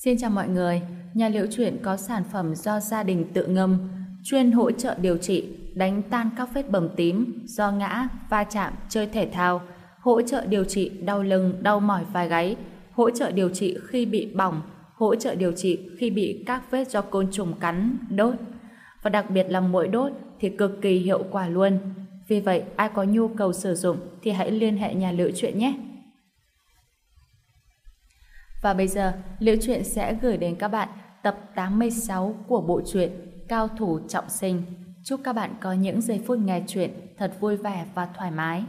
Xin chào mọi người, nhà Liễu Chuyện có sản phẩm do gia đình tự ngâm, chuyên hỗ trợ điều trị, đánh tan các vết bầm tím do ngã, va chạm, chơi thể thao, hỗ trợ điều trị đau lưng, đau mỏi vai gáy, hỗ trợ điều trị khi bị bỏng, hỗ trợ điều trị khi bị các vết do côn trùng cắn, đốt. Và đặc biệt là muỗi đốt thì cực kỳ hiệu quả luôn. Vì vậy, ai có nhu cầu sử dụng thì hãy liên hệ nhà Liễu Chuyện nhé. Và bây giờ, Liễu Chuyện sẽ gửi đến các bạn tập 86 của bộ truyện Cao thủ trọng sinh. Chúc các bạn có những giây phút nghe chuyện thật vui vẻ và thoải mái.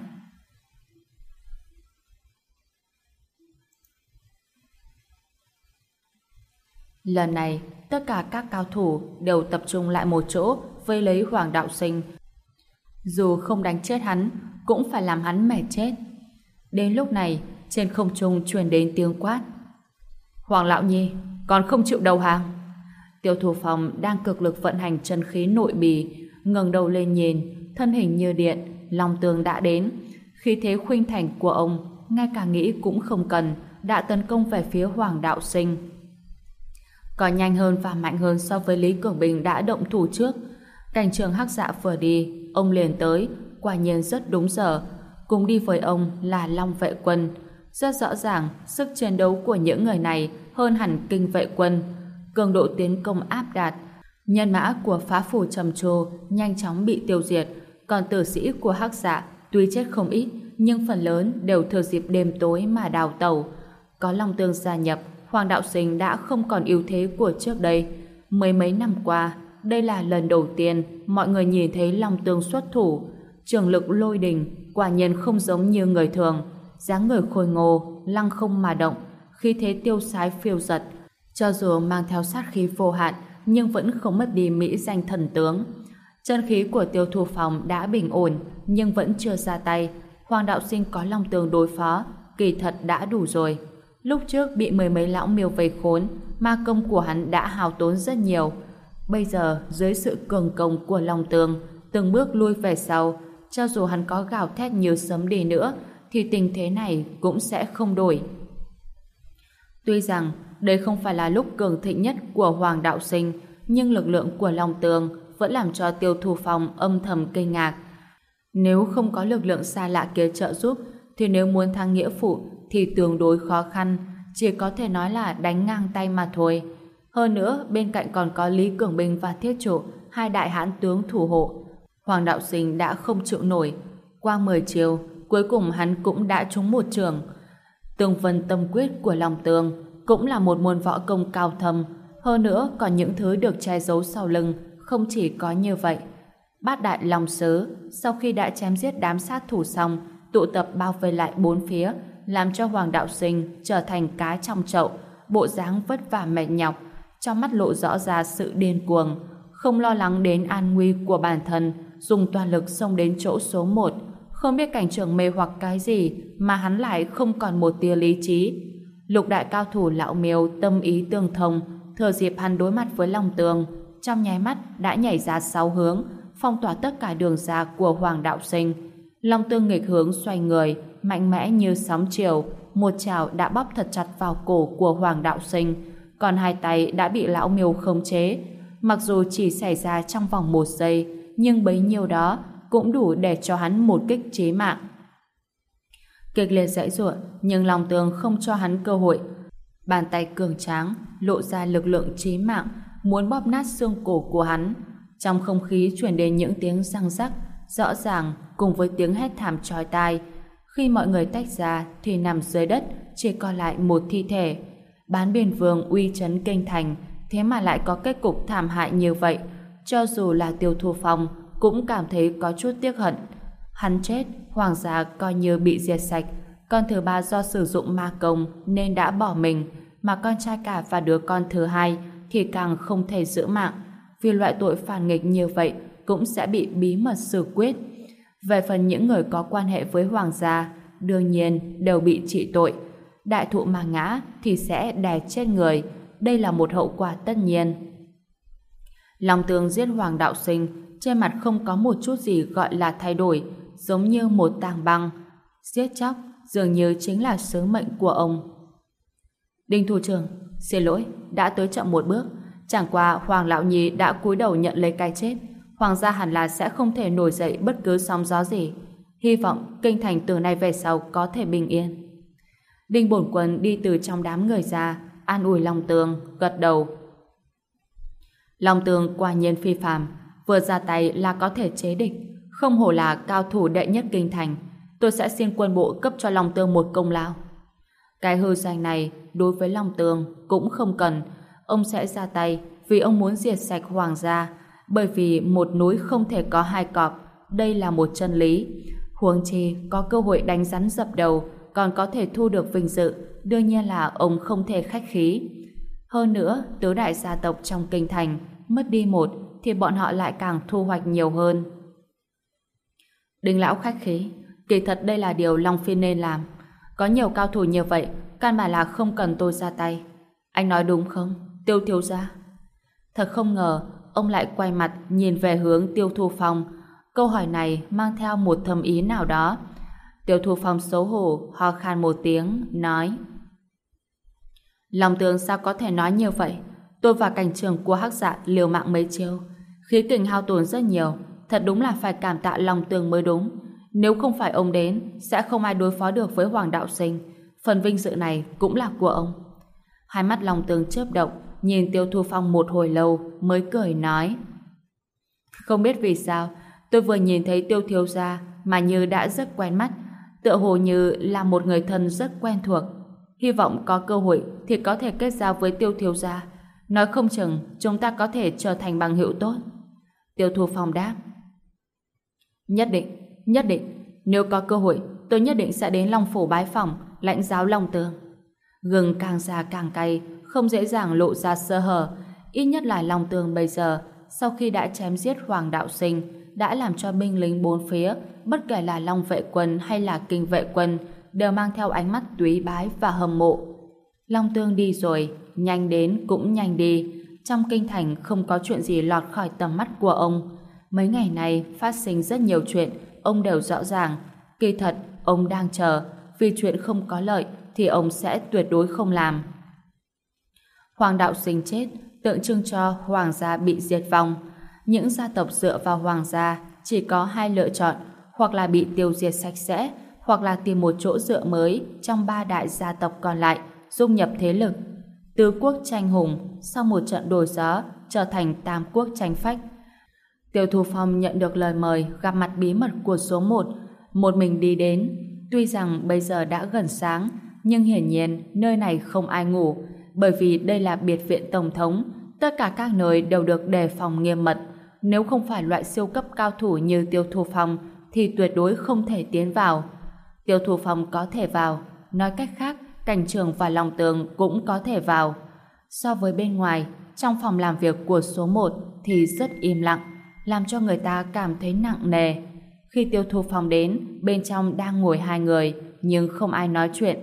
Lần này, tất cả các cao thủ đều tập trung lại một chỗ vây lấy Hoàng Đạo Sinh. Dù không đánh chết hắn, cũng phải làm hắn mệt chết. Đến lúc này, trên không trung truyền đến tiếng quát. Hoàng Lão Nhi, còn không chịu đầu hàng? Tiêu Thủ Phong đang cực lực vận hành chân khí nội bì, ngẩng đầu lên nhìn, thân hình như điện, Long Tường đã đến. Khí thế khuynh thành của ông, ngay cả nghĩ cũng không cần, đã tấn công về phía Hoàng Đạo Sinh. Còn nhanh hơn và mạnh hơn so với Lý Cường Bình đã động thủ trước. Cảnh trường Hắc Dạ vừa đi, ông liền tới, quả nhiên rất đúng giờ. Cùng đi với ông là Long Vệ Quân. Rất rõ ràng, sức chiến đấu của những người này hơn hẳn Kinh Vệ Quân. Cường độ tiến công áp đạt, nhân mã của phá phủ Trầm Trồ nhanh chóng bị tiêu diệt, còn tử sĩ của Hắc Dạ tuy chết không ít, nhưng phần lớn đều thừa dịp đêm tối mà đào tẩu. Có Long Tương gia nhập, Hoàng Đạo Sinh đã không còn ưu thế của trước đây. Mấy năm qua, đây là lần đầu tiên mọi người nhìn thấy Long Tương xuất thủ. Trường lực lôi đình, quả nhiên không giống như người thường. Dáng người khôi ngô, lăng không mà động, khí thế tiêu sái phiêu dật. Cho dù mang theo sát khí vô hạn, nhưng vẫn không mất đi mỹ danh thần tướng. Chân khí của Tiêu Thủ Phong đã bình ổn, nhưng vẫn chưa ra tay. Hoàng Đạo Sinh có Long Tường đối phó, kỳ thật đã đủ rồi. Lúc trước bị mười mấy lão miêu vây khốn, ma công của hắn đã hao tốn rất nhiều. Bây giờ, dưới sự cường công của Long Tường, từng bước lui về sau, cho dù hắn có gào thét như sấm đi nữa, thì tình thế này cũng sẽ không đổi. Tuy rằng đây không phải là lúc cường thịnh nhất của Hoàng Đạo Sinh, nhưng lực lượng của Long Tường vẫn làm cho Tiêu Thủ Phong âm thầm kinh ngạc. Nếu không có lực lượng xa lạ kia trợ giúp, thì nếu muốn thắng nghĩa phụ thì tương đối khó khăn, chỉ có thể nói là đánh ngang tay mà thôi. Hơn nữa, bên cạnh còn có Lý Cường Bình và Thiết Trụ, hai đại hãn tướng thủ hộ. Hoàng Đạo Sinh đã không chịu nổi. Qua 10 chiều, cuối cùng hắn cũng đã trúng một trường. Tường Vân Tâm Quyết của Long Tường cũng là một môn võ công cao thâm, hơn nữa còn những thứ được che giấu sau lưng. Không chỉ có như vậy, Bát Đại Long Sứ sau khi đã chém giết đám sát thủ xong, tụ tập bao vây lại bốn phía, làm cho Hoàng Đạo Sinh trở thành cá trong chậu, bộ dáng vất vả mệt nhọc, trong mắt lộ rõ ra sự điên cuồng, không lo lắng đến an nguy của bản thân, dùng toàn lực xông đến chỗ số 1. Không biết cảnh trường mê hoặc cái gì mà hắn lại không còn một tia lý trí. Lục đại cao thủ lão miêu tâm ý tương thông, thừa dịp hắn đối mặt với Long Tường, trong nháy mắt đã nhảy ra 6 hướng, phong tỏa tất cả đường ra của Hoàng Đạo Sinh. Long Tường nghịch hướng xoay người, mạnh mẽ như sóng chiều, một chảo đã bóp thật chặt vào cổ của Hoàng Đạo Sinh, còn hai tay đã bị lão miêu khống chế. Mặc dù chỉ xảy ra trong vòng 1 giây, nhưng bấy nhiêu đó cũng đủ để cho hắn một kích chí mạng. Kịch liệt giãy giụa, nhưng Long Tường không cho hắn cơ hội. Bàn tay cường tráng lộ ra lực lượng chí mạng, muốn bóp nát xương cổ của hắn. Trong không khí truyền đến những tiếng răng rắc rõ ràng cùng với tiếng hét thảm chói tai. Khi mọi người tách ra thì nằm dưới đất chỉ còn lại một thi thể. Bán Biên Vương uy chấn kinh thành, thế mà lại có kết cục thảm hại như vậy. Cho dù là Tiêu Thủ Phong cũng cảm thấy có chút tiếc hận. Hắn chết, hoàng gia coi như bị diệt sạch. Con thứ ba do sử dụng ma công nên đã bỏ mình, mà con trai cả và đứa con thứ hai thì càng không thể giữ mạng. Vì loại tội phản nghịch như vậy cũng sẽ bị bí mật xử quyết. Về phần những người có quan hệ với hoàng gia, đương nhiên đều bị trị tội. Đại thụ mà ngã thì sẽ đè chết người. Đây là một hậu quả tất nhiên. Long Tường giết Hoàng Đạo Sinh, trên mặt không có một chút gì gọi là thay đổi, giống như một tảng băng. Giết chóc dường như chính là sứ mệnh của ông. Đinh thủ trưởng, Xin lỗi, đã tới chậm một bước. Chẳng qua Hoàng Lão Nhi đã cúi đầu nhận lấy cái chết. Hoàng gia hẳn là sẽ không thể nổi dậy bất cứ sóng gió gì. Hy vọng kinh thành từ nay về sau có thể bình yên. Đinh Bổn Quân đi từ trong đám người ra, an ủi Long Tường, gật đầu. Long Tường quả nhiên phi phàm, vừa ra tay là có thể chế địch, không hổ là cao thủ đệ nhất kinh thành. Tôi sẽ xin quân bộ cấp cho Long Tường một công lao. Cái hư danh này đối với Long Tường cũng không cần, ông sẽ ra tay vì ông muốn diệt sạch Hoàng gia, bởi vì một núi không thể có hai cọp, đây là một chân lý. Huống chi có cơ hội đánh rắn dập đầu, còn có thể thu được vinh dự, đương nhiên là ông không thể khách khí. Hơn nữa, tứ đại gia tộc trong kinh thành mất đi một thì bọn họ lại càng thu hoạch nhiều hơn. Đinh lão khách khí, kỳ thật đây là điều Long Phi nên làm. Có nhiều cao thủ như vậy, căn bản là không cần tôi ra tay. Anh nói đúng không, Tiêu thiếu gia? Thật không ngờ, ông lại quay mặt nhìn về hướng Tiêu Thu Phong. Câu hỏi này mang theo một thâm ý nào đó. Tiêu Thu Phong xấu hổ, ho khan một tiếng, nói: Long Tường sao có thể nói như vậy? Tôi và cảnh trường của Hắc Dạ liều mạng mấy chiêu, khí kình hao tổn rất nhiều, thật đúng là phải cảm tạ Long Tường mới đúng. Nếu không phải ông đến, sẽ không ai đối phó được với Hoàng đạo sinh. Phần vinh dự này cũng là của ông. Hai mắt Long Tường chớp động, nhìn Tiêu Thu Phong một hồi lâu mới cười nói: Không biết vì sao, tôi vừa nhìn thấy Tiêu thiếu gia mà như đã rất quen mắt, tựa hồ như là một người thân rất quen thuộc. Hy vọng có cơ hội thì có thể kết giao với Tiêu thiếu gia, nói không chừng chúng ta có thể trở thành bằng hữu tốt. Tiêu Thu Phong đáp: Nhất định, nếu có cơ hội tôi nhất định sẽ đến Long Phủ bái phỏng lãnh giáo Long Tường. Gừng càng già càng cay, không dễ dàng lộ ra sơ hở. Ít nhất là Long Tường bây giờ, sau khi đã chém giết Hoàng đạo sinh, đã làm cho binh lính bốn phía, bất kể là Long vệ quân hay là Kinh vệ quân, đều mang theo ánh mắt túy bái và hâm mộ. Long Tường đi rồi, nhanh đến cũng nhanh đi. Trong kinh thành không có chuyện gì lọt khỏi tầm mắt của ông. Mấy ngày này phát sinh rất nhiều chuyện, ông đều rõ ràng. Kỳ thật, ông đang chờ, vì chuyện không có lợi thì ông sẽ tuyệt đối không làm. Hoàng đạo sinh chết, tượng trưng cho Hoàng gia bị diệt vong. Những gia tộc dựa vào Hoàng gia chỉ có hai lựa chọn, hoặc là bị tiêu diệt sạch sẽ, hoặc là tìm một chỗ dựa mới trong ba đại gia tộc còn lại, dung nhập thế lực. Tứ quốc tranh hùng, sau một trận đổi gió, trở thành tam quốc tranh phách. Tiêu Thu Phong nhận được lời mời gặp mặt bí mật của số một mình đi đến. Tuy rằng bây giờ đã gần sáng, nhưng hiển nhiên nơi này không ai ngủ, bởi vì đây là biệt viện tổng thống, tất cả các nơi đều được đề phòng nghiêm mật. Nếu không phải loại siêu cấp cao thủ như Tiêu Thu Phong thì tuyệt đối không thể tiến vào. Tiêu Thu Phong có thể vào, nói cách khác, cảnh trường và Long Tường cũng có thể vào. So với bên ngoài, trong phòng làm việc của số 1 thì rất im lặng, làm cho người ta cảm thấy nặng nề. Khi Tiêu Thu Phong đến, bên trong đang ngồi hai người, nhưng không ai nói chuyện.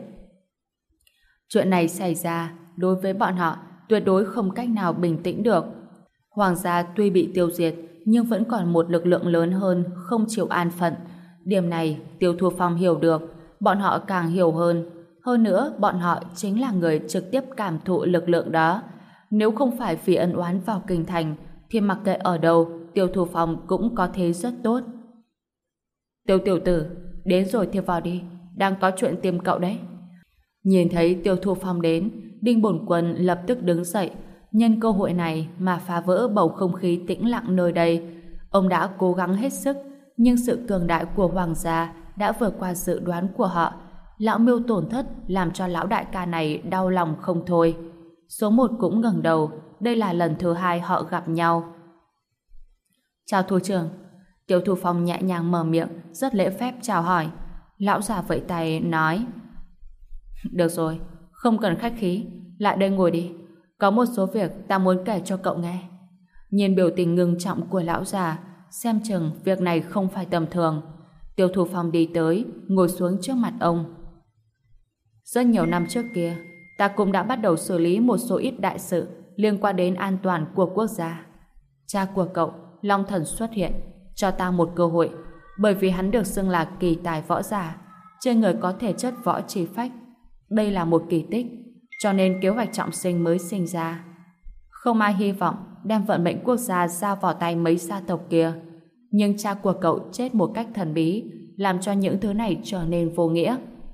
Chuyện này xảy ra, đối với bọn họ, tuyệt đối không cách nào bình tĩnh được. Hoàng gia tuy bị tiêu diệt, nhưng vẫn còn một lực lượng lớn hơn không chịu an phận. Điểm này, Tiêu Thu Phong hiểu được, bọn họ càng hiểu hơn. Hơn nữa, bọn họ chính là người trực tiếp cảm thụ lực lượng đó. Nếu không phải vì ân oán vào kinh thành, thì mặc kệ ở đâu, Tiêu Thu Phong cũng có thế rất tốt. Tiêu tiểu tử, đến rồi thì vào đi, đang có chuyện tìm cậu đấy. Nhìn thấy Tiêu Thu Phong đến, Đinh Bổn Quân lập tức đứng dậy, nhân cơ hội này mà phá vỡ bầu không khí tĩnh lặng nơi đây. Ông đã cố gắng hết sức, nhưng sự cường đại của Hoàng gia đã vượt qua dự đoán của họ. Lão Miêu tổn thất làm cho lão đại ca này đau lòng không thôi. Số 1 cũng ngẩng đầu, đây là lần thứ hai họ gặp nhau. Chào thủ trưởng. Tiêu Thu Phong nhẹ nhàng mở miệng, rất lễ phép chào hỏi. Lão già vẫy tay nói: Được rồi, không cần khách khí, lại đây ngồi đi. Có một số việc ta muốn kể cho cậu nghe. Nhìn biểu tình ngưng trọng của lão già, xem chừng việc này không phải tầm thường. Tiêu Thu Phong đi tới, ngồi xuống trước mặt ông. Rất nhiều năm trước kia, ta cũng đã bắt đầu xử lý một số ít đại sự liên quan đến an toàn của quốc gia. Cha của cậu, Long Thần xuất hiện, cho ta một cơ hội, bởi vì hắn được xưng là kỳ tài võ giả, trên người có thể chất võ chi phách. Đây là một kỳ tích. cho nên kế hoạch trọng sinh mới sinh ra. Không ai hy vọng đem vận mệnh quốc gia giao vào tay mấy gia tộc kia, nhưng cha của cậu chết một cách thần bí, làm cho những thứ này trở nên vô nghĩa.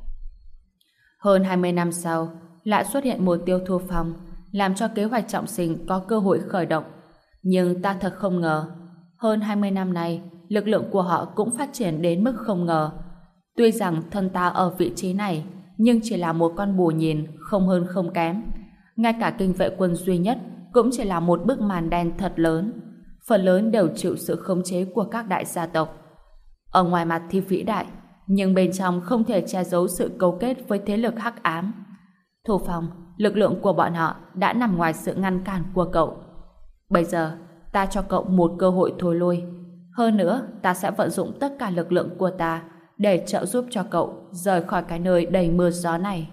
Hơn 20 năm sau, lại xuất hiện một Tiêu Thu Phong, làm cho kế hoạch trọng sinh có cơ hội khởi động. Nhưng ta thật không ngờ, hơn 20 năm nay, lực lượng của họ cũng phát triển đến mức không ngờ. Tuy rằng thân ta ở vị trí này, nhưng chỉ là một con bù nhìn, không hơn không kém. Ngay cả kinh vệ quân duy nhất cũng chỉ là một bức màn đen thật lớn. Phần lớn đều chịu sự khống chế của các đại gia tộc. Ở ngoài mặt thì vĩ đại, nhưng bên trong không thể che giấu sự cấu kết với thế lực hắc ám. Thu Phong, lực lượng của bọn họ đã nằm ngoài sự ngăn cản của cậu. Bây giờ, ta cho cậu một cơ hội thôi lui. Hơn nữa, ta sẽ vận dụng tất cả lực lượng của ta để trợ giúp cho cậu rời khỏi cái nơi đầy mưa gió này.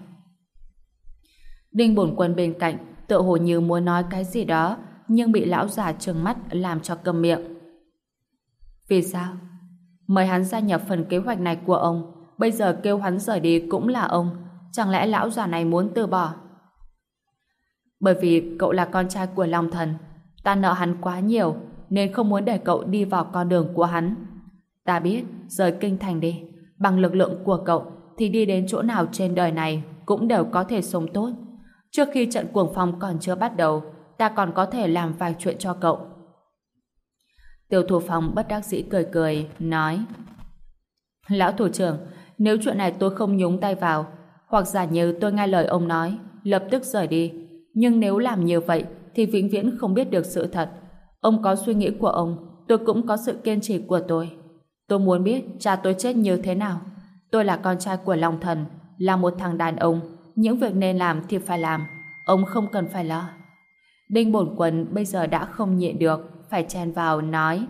Đinh Bổn Quân bên cạnh tựa hồ như muốn nói cái gì đó, nhưng bị lão già trừng mắt làm cho câm miệng. Vì sao? Mời hắn gia nhập phần kế hoạch này của ông, bây giờ kêu hắn rời đi cũng là ông. Chẳng lẽ lão già này muốn từ bỏ? Bởi vì cậu là con trai của Long Thần, ta nợ hắn quá nhiều, nên không muốn để cậu đi vào con đường của hắn. Ta biết, rời kinh thành đi, bằng lực lượng của cậu thì đi đến chỗ nào trên đời này cũng đều có thể sống tốt. Trước khi trận cuồng phong còn chưa bắt đầu, ta còn có thể làm vài chuyện cho cậu. Tiêu Thu Phong bất đắc dĩ cười cười, nói: Lão thủ trưởng, nếu chuyện này tôi không nhúng tay vào, hoặc giả như tôi nghe lời ông nói, lập tức rời đi. Nhưng nếu làm như vậy, thì vĩnh viễn không biết được sự thật. Ông có suy nghĩ của ông, tôi cũng có sự kiên trì của tôi. Tôi muốn biết cha tôi chết như thế nào. Tôi là con trai của Long Thần, là một thằng đàn ông. Những việc nên làm thì phải làm. Ông không cần phải lo. Đinh Bổn Quân bây giờ đã không nhịn được, phải chen vào nói: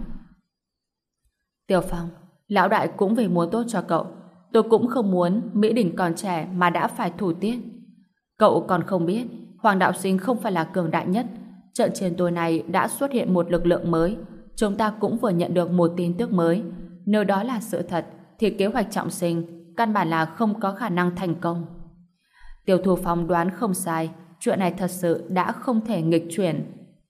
Tiểu Phong, lão đại cũng vì muốn tốt cho cậu. Tôi cũng không muốn Mỹ Đình còn trẻ mà đã phải thủ tiết. Cậu còn không biết, Hoàng Đạo Sinh không phải là cường đại nhất. Trận chiến tối nay đã xuất hiện một lực lượng mới. Chúng ta cũng vừa nhận được một tin tức mới. Nếu đó là sự thật, thì kế hoạch trọng sinh căn bản là không có khả năng thành công. Tiêu Thu Phong đoán không sai, chuyện này thật sự đã không thể nghịch chuyển.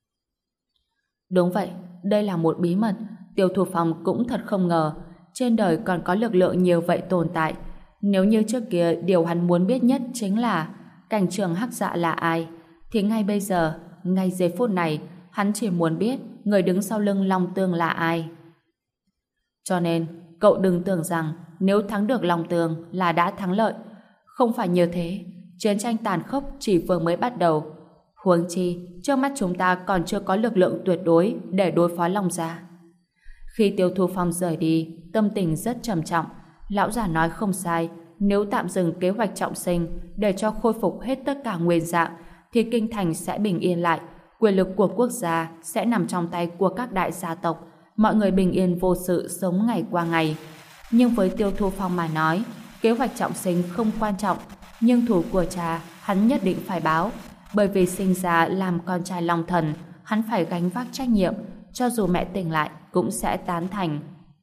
Đúng vậy, đây là một bí mật. Tiêu Thu Phong cũng thật không ngờ trên đời còn có lực lượng nhiều vậy tồn tại. Nếu như trước kia điều hắn muốn biết nhất chính là cảnh trường Hắc Dạ là ai, thì ngay bây giờ, ngay giây phút này, hắn chỉ muốn biết người đứng sau lưng Long Tương là ai. Cho nên, cậu đừng tưởng rằng nếu thắng được Long Tương là đã thắng lợi. Không phải như thế. Chiến tranh tàn khốc chỉ vừa mới bắt đầu. Huống chi, trước mắt chúng ta còn chưa có lực lượng tuyệt đối để đối phó Long gia. Khi Tiêu Thu Phong rời đi, tâm tình rất trầm trọng. Lão già nói không sai, nếu tạm dừng kế hoạch trọng sinh để cho khôi phục hết tất cả nguyên dạng, thì kinh thành sẽ bình yên lại, quyền lực của quốc gia sẽ nằm trong tay của các đại gia tộc, mọi người bình yên vô sự sống ngày qua ngày. Nhưng với Tiêu Thu Phong mà nói, kế hoạch trọng sinh không quan trọng, nhưng thù của cha hắn nhất định phải báo, bởi vì sinh ra làm con trai Long Thần, hắn phải gánh vác trách nhiệm, cho dù mẹ tỉnh lại cũng sẽ tán thành.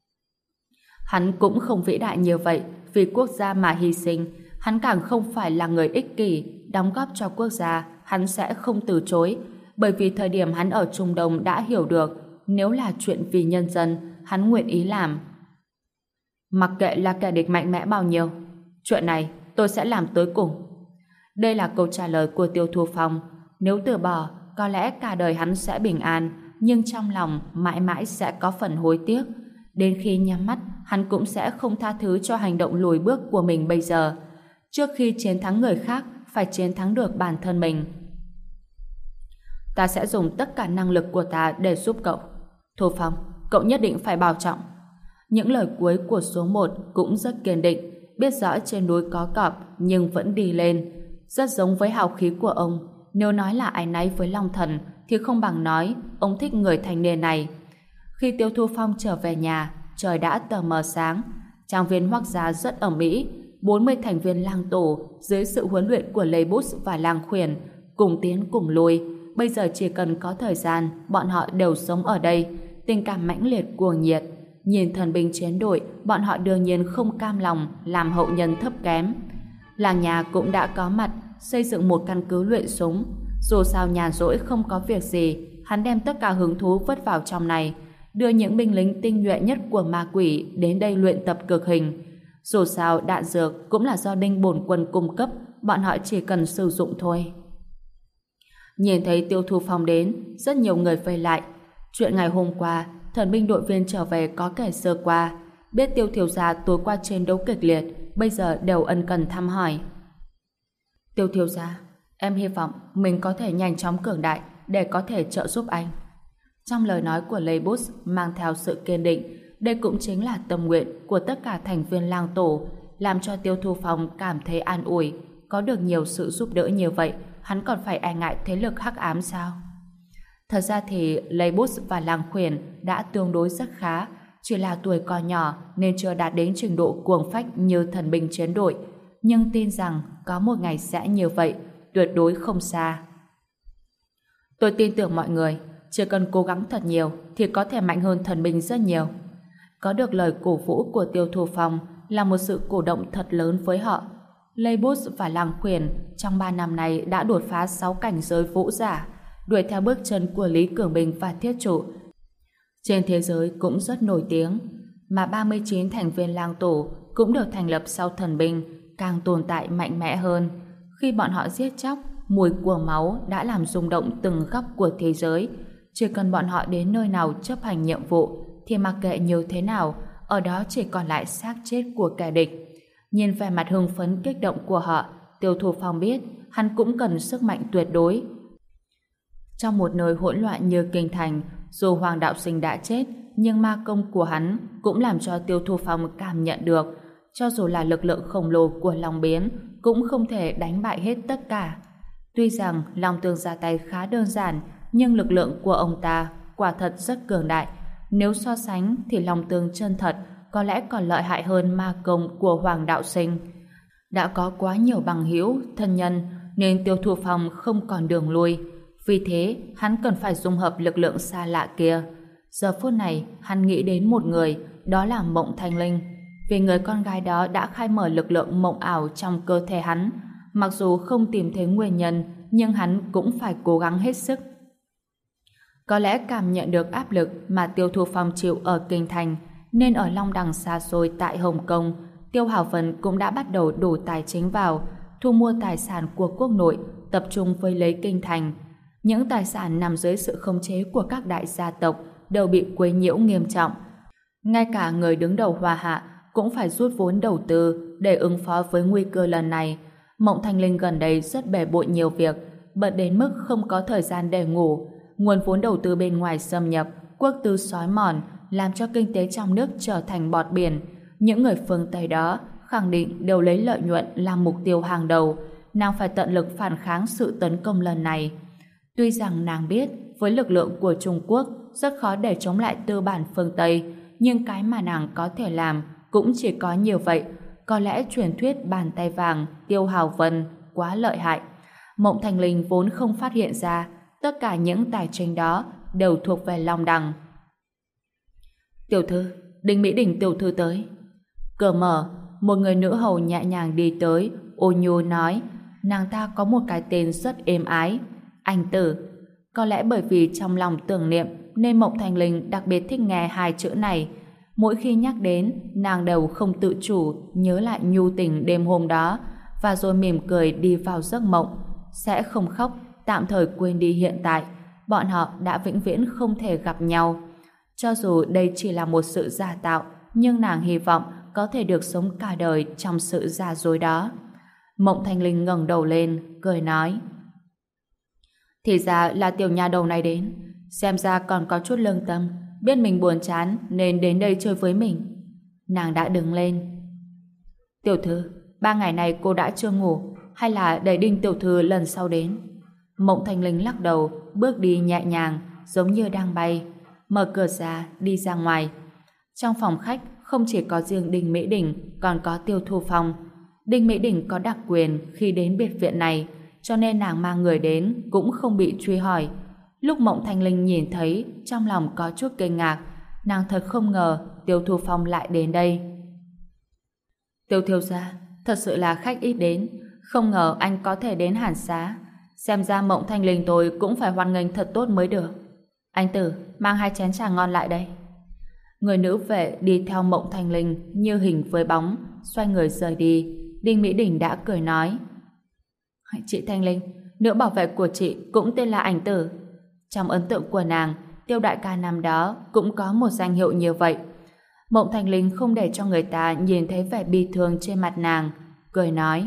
Hắn cũng không vĩ đại như vậy vì quốc gia mà hy sinh, hắn càng không phải là người ích kỷ, đóng góp cho quốc gia, hắn sẽ không từ chối, bởi vì thời điểm hắn ở Trung Đông đã hiểu được, nếu là chuyện vì nhân dân, hắn nguyện ý làm. Mặc kệ là kẻ địch mạnh mẽ bao nhiêu, chuyện này tôi sẽ làm tới cùng. Đây là câu trả lời của Tiêu Thu Phong. Nếu từ bỏ, có lẽ cả đời hắn sẽ bình an, nhưng trong lòng mãi mãi sẽ có phần hối tiếc. Đến khi nhắm mắt, hắn cũng sẽ không tha thứ cho hành động lùi bước của mình bây giờ. Trước khi chiến thắng người khác, phải chiến thắng được bản thân mình. Ta sẽ dùng tất cả năng lực của ta để giúp cậu. Thu Phong, cậu nhất định phải bảo trọng. Những lời cuối của số 1 cũng rất kiên định, biết rõ trên núi có cọp nhưng vẫn đi lên. Rất giống với hào khí của ông. Nếu nói là áy náy với Long Thần thì không bằng nói ông thích người thanh niên này. Khi Tiêu Thu Phong trở về nhà, trời đã tờ mờ sáng. Trang viên Hoắc gia rất ầm ĩ, 40 thành viên lang tổ dưới sự huấn luyện của Lê Bút và Lang Khuyển cùng tiến cùng lui. Bây giờ chỉ cần có thời gian, bọn họ đều sống ở đây, tình cảm mãnh liệt cuồng nhiệt. Nhìn thần binh chiến đội, bọn họ đương nhiên không cam lòng làm hậu nhân thấp kém. Làng nhà cũng đã có mặt, xây dựng một căn cứ luyện súng. Dù sao nhàn rỗi không có việc gì, hắn đem tất cả hứng thú vứt vào trong này, đưa những binh lính tinh nhuệ nhất của ma quỷ đến đây luyện tập cực hình. Dù sao đạn dược cũng là do Đinh bổn quân cung cấp, bọn họ chỉ cần sử dụng thôi. Nhìn thấy Tiêu Thu Phong đến, rất nhiều người vây lại. Chuyện ngày hôm qua, thần binh đội viên trở về có kẻ sơ qua, biết Tiêu thiếu gia tối qua chiến đấu kịch liệt, bây giờ đều ân cần thăm hỏi. Tiêu thiếu gia, em hy vọng mình có thể nhanh chóng cường đại để có thể trợ giúp anh. Trong lời nói của Leibus mang theo sự kiên định, đây cũng chính là tâm nguyện của tất cả thành viên lang tổ, làm cho Tiêu Thu Phong cảm thấy an ủi. Có được nhiều sự giúp đỡ như vậy, hắn còn phải e ngại thế lực hắc ám sao? Thật ra thì Leibus và Lang Khuyển đã tương đối rất khá, chỉ là tuổi còn nhỏ nên chưa đạt đến trình độ cuồng phách như thần binh chiến đội, nhưng tin rằng có một ngày sẽ như vậy, tuyệt đối không xa. Tôi tin tưởng mọi người, chỉ cần cố gắng thật nhiều thì có thể mạnh hơn thần binh rất nhiều. Có được lời cổ vũ của Tiêu Thu Phong là một sự cổ động thật lớn với họ. Leibus và Lang Khuyển trong 3 năm này đã đột phá 6 cảnh giới vũ giả, đuổi theo bước chân của Lý Cường Bình và Thiết Trụ. Trên thế giới cũng rất nổi tiếng, mà 39 thành viên lang tổ cũng được thành lập sau thần binh, càng tồn tại mạnh mẽ hơn. Khi bọn họ giết chóc, mùi của máu đã làm rung động từng góc của thế giới. Chỉ cần bọn họ đến nơi nào chấp hành nhiệm vụ, thì mặc kệ như thế nào, ở đó chỉ còn lại xác chết của kẻ địch. Nhìn vẻ mặt hưng phấn kích động của họ, Tiêu Thu Phong biết hắn cũng cần sức mạnh tuyệt đối. Trong một nơi hỗn loạn như kinh thành, dù Hoàng Đạo Sinh đã chết, nhưng ma công của hắn cũng làm cho Tiêu Thu Phong cảm nhận được, cho dù là lực lượng khổng lồ của Long Biến, cũng không thể đánh bại hết tất cả. Tuy rằng Long Tương ra tay khá đơn giản, nhưng lực lượng của ông ta quả thật rất cường đại. Nếu so sánh thì Long Tương chân thật có lẽ còn lợi hại hơn ma công của Hoàng Đạo Sinh. Đã có quá nhiều bằng hữu, thân nhân, nên Tiêu Thu Phong không còn đường lui. Vì thế, hắn cần phải dung hợp lực lượng xa lạ kia. Giờ phút này, hắn nghĩ đến một người, đó là Mộng Thanh Linh. Vì người con gái đó đã khai mở lực lượng mộng ảo trong cơ thể hắn. Mặc dù không tìm thấy nguyên nhân, nhưng hắn cũng phải cố gắng hết sức. Có lẽ cảm nhận được áp lực mà Tiêu Thu Phong chịu ở Kinh Thành, nên ở Long Đằng xa xôi tại Hồng Kông, Tiêu Hảo Vân cũng đã bắt đầu đổ tài chính vào, thu mua tài sản của quốc nội, tập trung với lấy Kinh Thành. Những tài sản nằm dưới sự khống chế của các đại gia tộc đều bị quấy nhiễu nghiêm trọng. Ngay cả người đứng đầu Hoa Hạ cũng phải rút vốn đầu tư để ứng phó với nguy cơ lần này. Mộng Thanh Linh gần đây rất bề bộn nhiều việc, bận đến mức không có thời gian để ngủ. Nguồn vốn đầu tư bên ngoài xâm nhập, quốc tư xói mòn, làm cho kinh tế trong nước trở thành bọt biển. Những người phương Tây đó khẳng định đều lấy lợi nhuận làm mục tiêu hàng đầu. Nàng phải tận lực phản kháng sự tấn công lần này. Tuy rằng nàng biết với lực lượng của Trung Quốc rất khó để chống lại tư bản phương Tây, nhưng cái mà nàng có thể làm cũng chỉ có nhiều vậy. Có lẽ truyền thuyết bàn tay vàng Tiêu Hào Vân quá lợi hại. Mộng Thành Linh vốn không phát hiện ra tất cả những tài chính đó đều thuộc về Long Đằng. Tiểu thư, Đinh Mỹ Đình tiểu thư tới. Cửa mở, một người nữ hầu nhẹ nhàng đi tới, ôn nhu nói, nàng ta có một cái tên rất êm ái, Anh Tử. Có lẽ bởi vì trong lòng tưởng niệm nên Mộng Thành Linh đặc biệt thích nghe hai chữ này. Mỗi khi nhắc đến, nàng đều không tự chủ nhớ lại nhu tình đêm hôm đó, và rồi mỉm cười đi vào giấc mộng. Sẽ không khóc, tạm thời quên đi hiện tại. Bọn họ đã vĩnh viễn không thể gặp nhau. Cho dù đây chỉ là một sự giả tạo, nhưng nàng hy vọng có thể được sống cả đời trong sự giả dối đó. Mộng Thanh Linh ngẩng đầu lên, cười nói, thì ra là tiểu nha đầu này đến, xem ra còn có chút lương tâm, biết mình buồn chán nên đến đây chơi với mình. Nàng đã đứng lên. Tiểu thư, 3 ngày này cô đã chưa ngủ, hay là để Đinh tiểu thư lần sau đến? Mộng Thanh Linh lắc đầu, bước đi nhẹ nhàng, giống như đang bay, mở cửa ra, đi ra ngoài. Trong phòng khách không chỉ có riêng Đinh Mỹ Đình, còn có Tiêu Thu Phong. Đinh Mỹ Đình có đặc quyền khi đến biệt viện này, cho nên nàng mang người đến cũng không bị truy hỏi. Lúc Mộng Thanh Linh nhìn thấy, trong lòng có chút kinh ngạc. Nàng thật không ngờ Tiêu Thu Phong lại đến đây. Tiêu thiếu gia, thật sự là khách ít đến. Không ngờ anh có thể đến Hàn Xá. Xem ra Mộng Thanh Linh tôi cũng phải hoan nghênh thật tốt mới được. Anh Tử, mang 2 chén trà ngon lại đây. Người nữ vệ đi theo Mộng Thanh Linh như hình với bóng, xoay người rời đi. Đinh Mỹ Đình đã cười nói: Chị Thanh Linh, nữ bảo vệ của chị cũng tên là Ảnh Tử. Trong ấn tượng của nàng, Tiêu đại ca năm đó cũng có một danh hiệu như vậy. Mộng Thanh Linh không để cho người ta nhìn thấy vẻ bi thương trên mặt nàng, cười nói: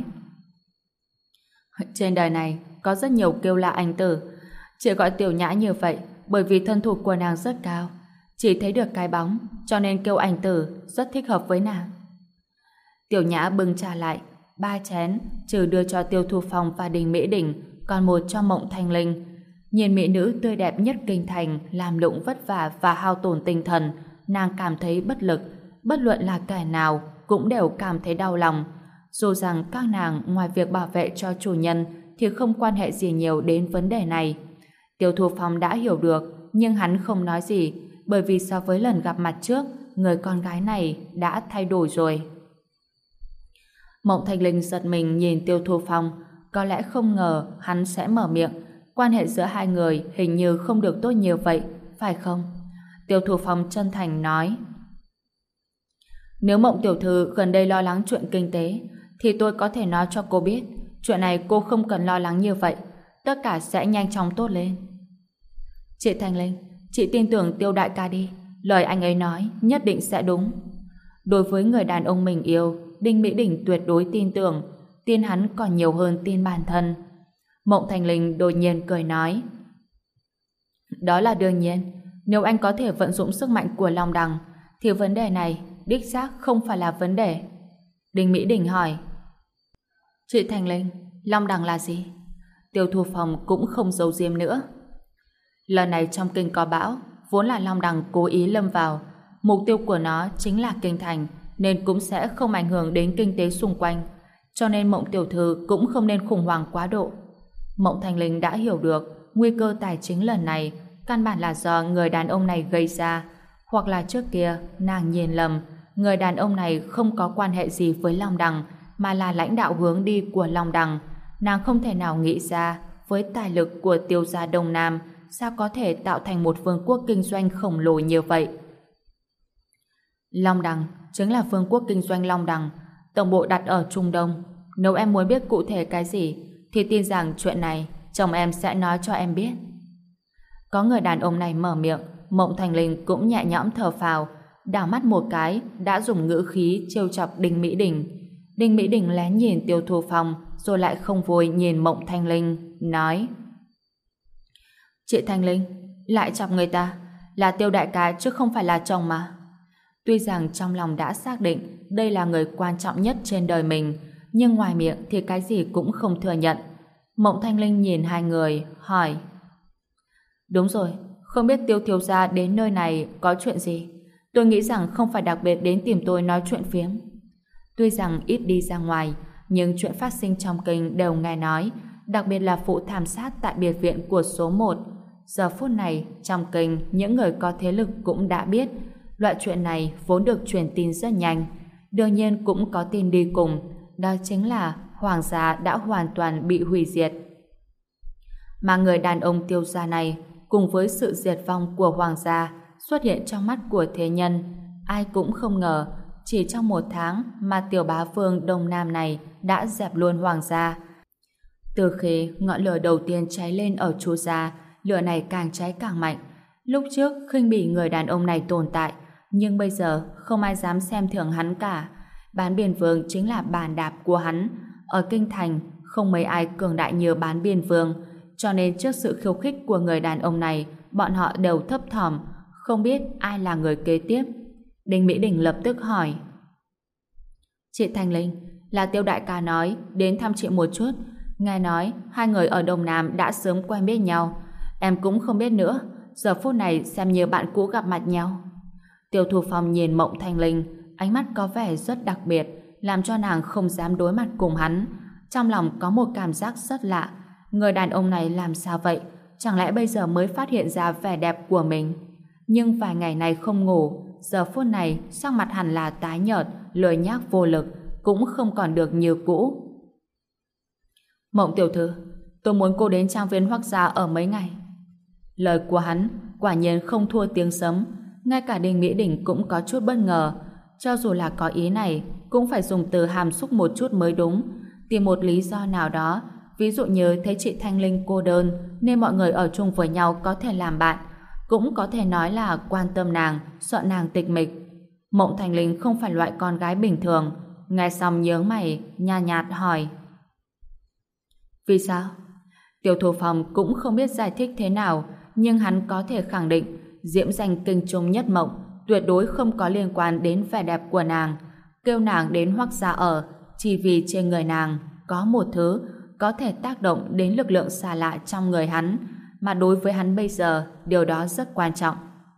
Trên đời này có rất nhiều kêu là Ảnh Tử. Chị gọi Tiểu Nhã như vậy bởi vì thân thủ của nàng rất cao, chỉ thấy được cái bóng, cho nên kêu Ảnh Tử rất thích hợp với nàng. Tiểu Nhã bưng trà lại, 3 chén, trừ đưa cho Tiêu Thu Phong và Đình Mỹ Đình, còn một cho Mộng Thanh Linh. Nhìn mỹ nữ tươi đẹp nhất kinh thành làm lụng vất vả và hao tổn tinh thần, nàng cảm thấy bất lực, bất luận là kẻ nào cũng đều cảm thấy đau lòng. Dù rằng các nàng ngoài việc bảo vệ cho chủ nhân thì không quan hệ gì nhiều đến vấn đề này. Tiêu Thu Phong đã hiểu được, nhưng hắn không nói gì, bởi vì so với lần gặp mặt trước, người con gái này đã thay đổi rồi. Mộng Thanh Linh giật mình nhìn Tiêu Thu Phong, có lẽ không ngờ hắn sẽ mở miệng. Quan hệ giữa hai người hình như không được tốt như vậy, phải không? Tiêu Thu Phong chân thành nói: Nếu Mộng tiểu thư gần đây lo lắng chuyện kinh tế, thì tôi có thể nói cho cô biết, chuyện này cô không cần lo lắng như vậy, tất cả sẽ nhanh chóng tốt lên. Chị Thanh Linh, chị tin tưởng Tiêu đại ca đi, lời anh ấy nói nhất định sẽ đúng. Đối với người đàn ông mình yêu, Đinh Mỹ Đình tuyệt đối tin tưởng, tin hắn còn nhiều hơn tin bản thân. Mộng Thanh Linh đột nhiên cười nói: Đó là đương nhiên, nếu anh có thể vận dụng sức mạnh của Long Đằng, thì vấn đề này đích xác không phải là vấn đề. Đinh Mỹ Đình hỏi: Chị Thanh Linh, Long Đằng là gì? Tiêu Thu Phong cũng không giấu giếm nữa. Lần này trong kinh có bão, vốn là Long Đằng cố ý lâm vào, mục tiêu của nó chính là kinh thành, nên cũng sẽ không ảnh hưởng đến kinh tế xung quanh, cho nên Mộng tiểu thư cũng không nên khủng hoảng quá độ. Mộng Thanh Linh đã hiểu được nguy cơ tài chính lần này căn bản là do người đàn ông này gây ra, hoặc là trước kia nàng nhìn lầm, người đàn ông này không có quan hệ gì với Long Đằng, mà là lãnh đạo hướng đi của Long Đằng. Nàng không thể nào nghĩ ra với tài lực của Tiêu gia Đông Nam sao có thể tạo thành một vương quốc kinh doanh khổng lồ như vậy. Long Đằng chính là vương quốc kinh doanh Long Đằng, tổng bộ đặt ở Trung Đông. Nếu em muốn biết cụ thể cái gì thì tin rằng chuyện này chồng em sẽ nói cho em biết. Có người đàn ông này mở miệng, Mộng Thanh Linh cũng nhẹ nhõm thở phào, đảo mắt một cái đã dùng ngữ khí trêu chọc Đinh Mỹ Đình. Đinh Mỹ Đình lén nhìn Tiêu Thu Phong rồi lại không vui nhìn Mộng Thanh Linh, nói: Chị Thanh Linh, lại chọc người ta, là Tiêu đại ca chứ không phải là chồng mà. Tuy rằng trong lòng đã xác định đây là người quan trọng nhất trên đời mình, nhưng ngoài miệng thì cái gì cũng không thừa nhận. Mộng Thanh Linh nhìn hai người, hỏi: Đúng rồi, không biết Tiêu thiếu gia đến nơi này có chuyện gì? Tôi nghĩ rằng không phải đặc biệt đến tìm tôi nói chuyện phiếm. Tuy rằng ít đi ra ngoài, nhưng chuyện phát sinh trong kinh đều nghe nói, đặc biệt là vụ thảm sát tại biệt viện của số 1. Giờ phút này, trong kinh, những người có thế lực cũng đã biết. Loại chuyện này vốn được truyền tin rất nhanh. Đương nhiên cũng có tin đi cùng, đó chính là Hoàng gia đã hoàn toàn bị hủy diệt. Mà người đàn ông Tiêu gia này, cùng với sự diệt vong của Hoàng gia xuất hiện trong mắt của thế nhân, ai cũng không ngờ chỉ trong 1 tháng mà tiểu bá vương Đông Nam này đã dẹp luôn Hoàng gia. Từ khi ngọn lửa đầu tiên cháy lên ở Chu gia, lửa này càng cháy càng mạnh. Lúc trước khinh bỉ người đàn ông này tồn tại, nhưng bây giờ không ai dám xem thường hắn cả. Bán Biên Vương chính là bàn đạp của hắn. Ở kinh thành không mấy ai cường đại như Bán Biên Vương, cho nên trước sự khiêu khích của người đàn ông này, bọn họ đều thấp thỏm, không biết ai là người kế tiếp. Đinh Mỹ Đình lập tức hỏi: Chị Thanh Linh, là Tiêu đại ca nói đến thăm chị một chút. Nghe nói hai người ở Đông Nam đã sớm quen biết nhau. Em cũng không biết nữa, giờ phút này xem như bạn cũ gặp mặt nhau. Tiêu Thu Phong nhìn Mộng Thanh Linh, ánh mắt có vẻ rất đặc biệt, làm cho nàng không dám đối mặt cùng hắn. Trong lòng có một cảm giác rất lạ. Người đàn ông này làm sao vậy? Chẳng lẽ bây giờ mới phát hiện ra vẻ đẹp của mình? Nhưng vài ngày này không ngủ, giờ phút này sắc mặt hẳn là tái nhợt, lười nhác vô lực, cũng không còn được như cũ. Mộng tiểu thư, tôi muốn cô đến trang viên Hoắc gia ở mấy ngày. Lời của hắn quả nhiên không thua tiếng sấm, ngay cả Đinh Mỹ Đình cũng có chút bất ngờ. Cho dù là có ý này, cũng phải dùng từ hàm xúc một chút mới đúng, tìm một lý do nào đó, ví dụ như thấy chị Thanh Linh cô đơn nên mọi người ở chung với nhau có thể làm bạn, cũng có thể nói là quan tâm nàng, sợ nàng tịch mịch. Mộng Thanh Linh không phải loại con gái bình thường. Nghe xong nhướng mày, nhàn nhạt hỏi: vì sao? Tiêu Thu Phong cũng không biết giải thích thế nào, nhưng hắn có thể khẳng định diễm danh kinh trung nhất mộng tuyệt đối không có liên quan đến vẻ đẹp của nàng. Kêu nàng đến Hoắc gia ở chỉ vì trên người nàng có một thứ có thể tác động đến lực lượng xa lạ trong người hắn, mà đối với hắn bây giờ điều đó rất quan trọng.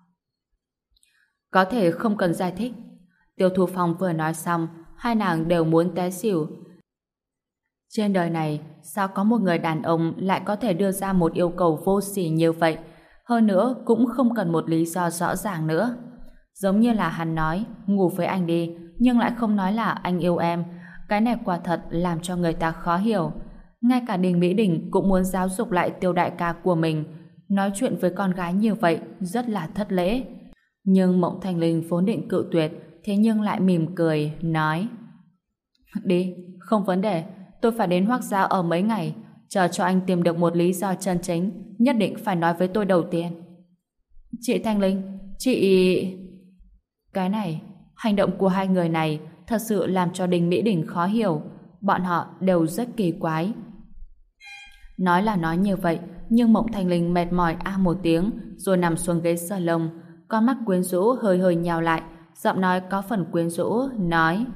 Có thể không cần giải thích. Tiêu Thu Phong vừa nói xong, hai nàng đều muốn té xỉu. Trên đời này sao có một người đàn ông lại có thể đưa ra một yêu cầu vô sỉ như vậy, hơn nữa cũng không cần một lý do rõ ràng nữa. Giống như là hắn nói ngủ với anh đi, nhưng lại không nói là anh yêu em. Cái này quả thật làm cho người ta khó hiểu. Ngay cả Đình Mỹ Đình cũng muốn giáo dục lại Tiêu đại ca của mình. Nói chuyện với con gái như vậy rất là thất lễ. Nhưng Mộng Thanh Linh vốn định cự tuyệt, thế nhưng lại mỉm cười nói: đi, không vấn đề. Tôi phải đến Hoắc gia ở mấy ngày, chờ cho anh tìm được một lý do chân chính, nhất định phải nói với tôi đầu tiên. Chị Thanh Linh, chị... Cái này, hành động của hai người này thật sự làm cho Đình Mỹ Đình khó hiểu. Bọn họ đều rất kỳ quái. Nói là nói như vậy, nhưng Mộng Thanh Linh mệt mỏi một tiếng, rồi nằm xuống ghế salon, con mắt quyến rũ hơi hơi nhào lại, giọng nói có phần quyến rũ, nói: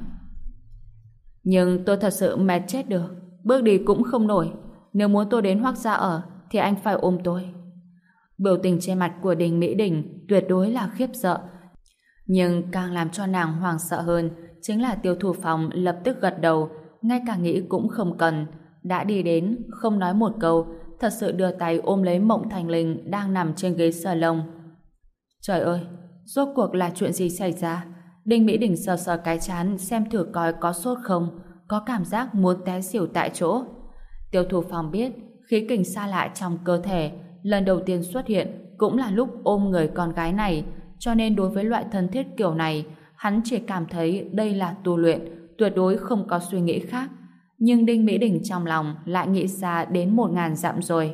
nhưng tôi thật sự mệt chết được, bước đi cũng không nổi. Nếu muốn tôi đến Hoắc gia ở thì anh phải ôm tôi. Biểu tình trên mặt của Đình Mỹ Đình tuyệt đối là khiếp sợ, nhưng càng làm cho nàng hoảng sợ hơn chính là Tiêu Thu Phong lập tức gật đầu, ngay cả nghĩ cũng không cần, đã đi đến, không nói một câu, thật sự đưa tay ôm lấy Mộng Thanh Linh đang nằm trên ghế salon. Trời ơi, rốt cuộc là chuyện gì xảy ra? Đinh Mỹ Đình sờ sờ cái trán xem thử coi có sốt không, có cảm giác muốn té xỉu tại chỗ. Tiêu Thu Phong biết khí kình xa lạ trong cơ thể lần đầu tiên xuất hiện cũng là lúc ôm người con gái này, cho nên đối với loại thân thiết kiểu này hắn chỉ cảm thấy đây là tu luyện, tuyệt đối không có suy nghĩ khác. Nhưng Đinh Mỹ Đình trong lòng lại nghĩ ra đến 1000 dặm rồi.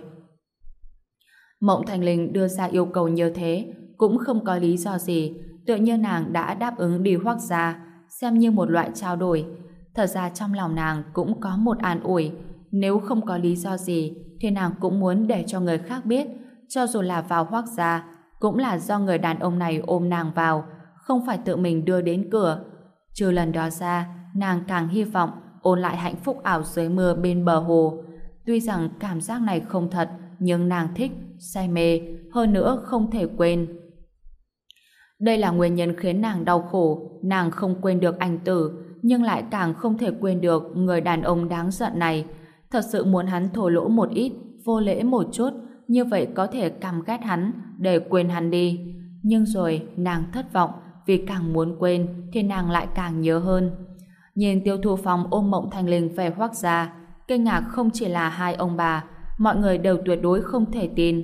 Mộng Thanh Linh đưa ra yêu cầu như thế cũng không có lý do gì, tự nhiên nàng đã đáp ứng đi Hoắc gia, xem như một loại trao đổi. Thật ra trong lòng nàng cũng có một an ủi, nếu không có lý do gì thì nàng cũng muốn để cho người khác biết, cho dù là vào Hoắc gia cũng là do người đàn ông này ôm nàng vào, không phải tự mình đưa đến cửa. Trừ lần đó ra, nàng càng hy vọng ôn lại hạnh phúc ảo dưới mưa bên bờ hồ. Tuy rằng cảm giác này không thật, nhưng nàng thích, say mê, hơn nữa không thể quên. Đây là nguyên nhân khiến nàng đau khổ, nàng không quên được anh Tử, nhưng lại càng không thể quên được người đàn ông đáng giận này. Thật sự muốn hắn thổ lỗ một ít, vô lễ một chút, như vậy có thể căm ghét hắn, để quên hắn đi. Nhưng rồi nàng thất vọng, vì càng muốn quên thì nàng lại càng nhớ hơn. Nhìn Tiêu Thu Phong ôm Mộng Thanh Linh về Hoắc gia, kinh ngạc không chỉ là hai ông bà, mọi người đều tuyệt đối không thể tin.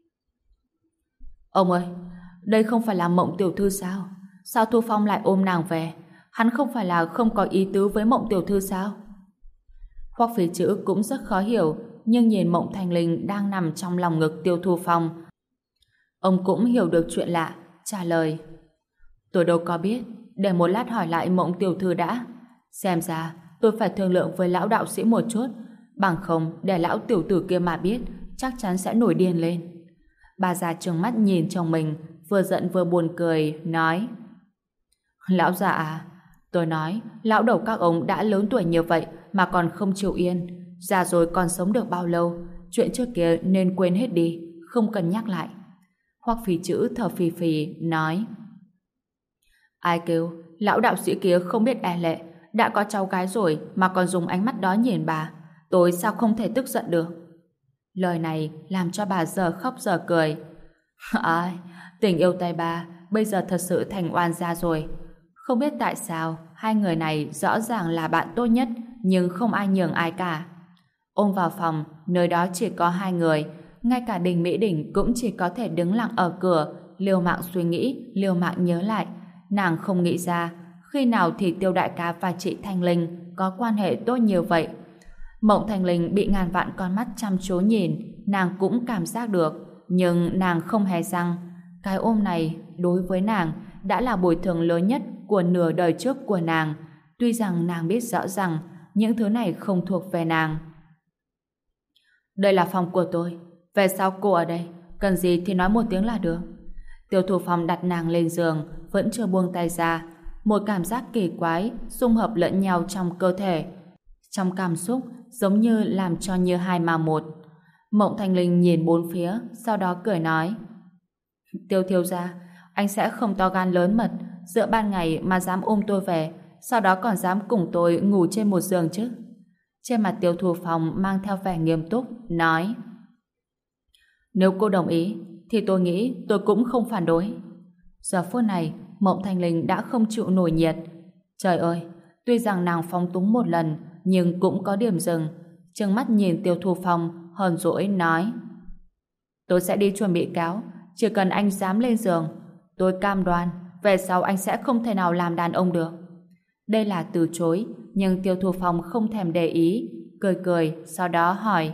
Ông ơi, đây không phải là Mộng tiểu thư sao? Sao Thu Phong lại ôm nàng về? Hắn không phải là không có ý tứ với Mộng tiểu thư sao? Hoắc Phí Chữ cũng rất khó hiểu, nhưng nhìn Mộng Thanh Linh đang nằm trong lòng ngực Tiêu Thu Phong, ông cũng hiểu được chuyện lạ, trả lời: tôi đâu có biết, để một lát hỏi lại Mộng tiểu thư đã. Xem ra tôi phải thương lượng với lão đạo sĩ một chút, bằng không để lão tiểu tử kia mà biết chắc chắn sẽ nổi điên lên. Bà già trừng mắt nhìn chồng mình, vừa giận vừa buồn cười, nói: lão già à, tôi nói lão đầu các ông đã lớn tuổi như vậy mà còn không chịu yên, già rồi còn sống được bao lâu, chuyện trước kia nên quên hết đi, không cần nhắc lại. Hoắc Phí Chữ thở phì phì nói: ai kêu lão đạo sĩ kia không biết e lệ, đã có cháu gái rồi mà còn dùng ánh mắt đó nhìn bà, tôi sao không thể tức giận được. Lời này làm cho bà giờ khóc giờ cười. Ai, tình yêu tay bà bây giờ thật sự thành oan gia rồi. Không biết tại sao hai người này rõ ràng là bạn tốt nhất nhưng không ai nhường ai cả. ôm vào phòng, nơi đó chỉ có hai người, ngay cả Đình Mỹ Đình cũng chỉ có thể đứng lặng ở cửa, liều mạng suy nghĩ, liều mạng nhớ lại. Nàng không nghĩ ra khi nào thì Tiêu đại ca và chị Thanh Linh có quan hệ tốt như vậy. Mộng Thanh Linh bị ngàn vạn con mắt chăm chú nhìn, nàng cũng cảm giác được, nhưng nàng không hề răng. Cái ôm này đối với nàng đã là bồi thường lớn nhất của nửa đời trước của nàng, tuy rằng nàng biết rõ rằng những thứ này không thuộc về nàng. Đây là phòng của tôi, về sau cô ở đây, cần gì thì nói một tiếng là được. Tiêu Thủ Phong đặt nàng lên giường, vẫn chưa buông tay ra. Một cảm giác kỳ quái xung hợp lẫn nhau trong cơ thể, trong cảm xúc giống như làm cho như hai mà một. Mộng Thanh Linh nhìn bốn phía, sau đó cười nói: Tiêu thiếu gia, anh sẽ không to gan lớn mật giữa ban ngày mà dám ôm tôi về, sau đó còn dám cùng tôi ngủ trên một giường chứ? Trên mặt Tiêu Thủ Phong mang theo vẻ nghiêm túc, nói: Nếu cô đồng ý, thì tôi nghĩ tôi cũng không phản đối. Giờ phút này, Mộng Thanh Linh đã không chịu nổi nhiệt. Trời ơi, tuy rằng nàng phóng túng một lần, nhưng cũng có điểm dừng. Trừng mắt nhìn Tiêu Thủ Phong, hờn dỗi nói: Tôi sẽ đi chuẩn bị cáo, chỉ cần anh dám lên giường, tôi cam đoan về sau anh sẽ không thể nào làm đàn ông được. Đây là từ chối, nhưng Tiêu Thủ Phong không thèm để ý, cười cười, sau đó hỏi: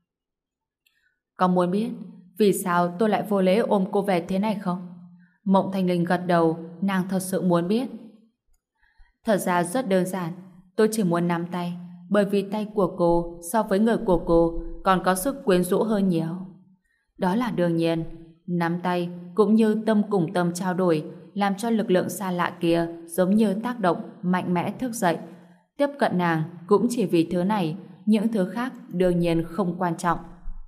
Có muốn biết vì sao tôi lại vô lễ ôm cô về thế này không? Mộng Thanh Linh gật đầu, nàng thật sự muốn biết. Thật ra rất đơn giản, tôi chỉ muốn nắm tay, bởi vì tay của cô so với người của cô còn có sức quyến rũ hơn nhiều. Đó là đương nhiên, nắm tay cũng như tâm cùng tâm trao đổi, làm cho lực lượng xa lạ kia giống như tác động mạnh mẽ thức dậy. Tiếp cận nàng cũng chỉ vì thứ này, những thứ khác đương nhiên không quan trọng.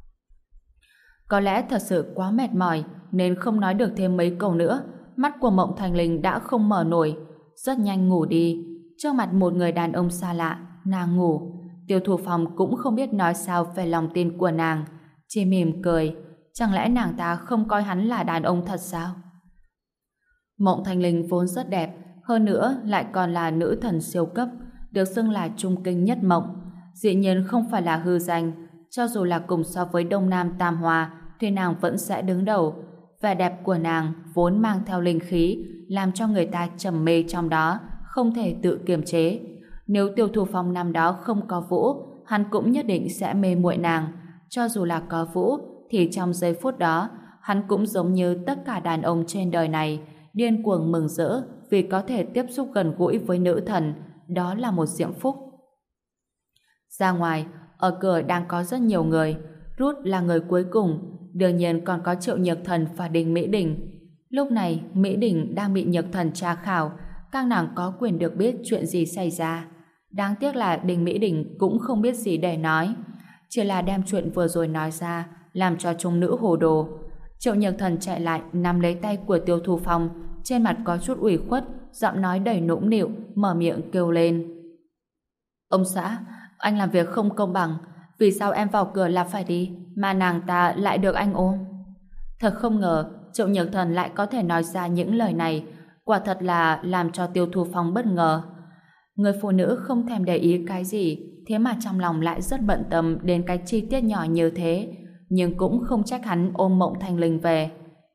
Có lẽ thật sự quá mệt mỏi nên không nói được thêm mấy câu nữa, mắt của Mộng Thanh Linh đã không mở nổi, rất nhanh ngủ đi. Trước mặt một người đàn ông xa lạ, nàng ngủ. Tiêu Thủ Phong cũng không biết nói sao về lòng tin của nàng, chỉ mỉm cười. Chẳng lẽ nàng ta không coi hắn là đàn ông thật sao? Mộng Thanh Linh vốn rất đẹp, hơn nữa lại còn là nữ thần siêu cấp, được xưng là trung kinh nhất mộng. Dĩ nhiên không phải là hư danh, cho dù là cùng so với Đông Nam Tam Hoa thì nàng vẫn sẽ đứng đầu. Vẻ đẹp của nàng vốn mang theo linh khí, làm cho người ta trầm mê trong đó, không thể tự kiềm chế. Nếu Tiêu Thủ Phong năm đó không có Vũ, hắn cũng nhất định sẽ mê muội nàng. Cho dù là có Vũ, thì trong giây phút đó, hắn cũng giống như tất cả đàn ông trên đời này, điên cuồng mừng rỡ vì có thể tiếp xúc gần gũi với nữ thần. Đó là một diễm phúc. Ra ngoài, ở cửa đang có rất nhiều người. Ruth là người cuối cùng, đương nhiên còn có Triệu Nhược Thần và Đình Mỹ Đình. Lúc này, Mỹ Đình đang bị Nhược Thần tra khảo, các nàng có quyền được biết chuyện gì xảy ra. Đáng tiếc là Đình Mỹ Đình cũng không biết gì để nói, chỉ là đem chuyện vừa rồi nói ra, làm cho chúng nữ hồ đồ. Triệu Nhược Thần chạy lại nắm lấy tay của Tiêu Thủ Phong, trên mặt có chút ủy khuất, giọng nói đầy nũng nịu, mở miệng kêu lên: Ông xã, anh làm việc không công bằng, vì sao em vào cửa là phải đi, mà nàng ta lại được anh ôm? Thật không ngờ Triệu Nhược Thần lại có thể nói ra những lời này, quả thật là làm cho Tiêu Thủ Phong bất ngờ. Người phụ nữ không thèm để ý cái gì, thế mà trong lòng lại rất bận tâm đến cái chi tiết nhỏ như thế, nhưng cũng không trách hắn ôm Mộng Thanh Linh về.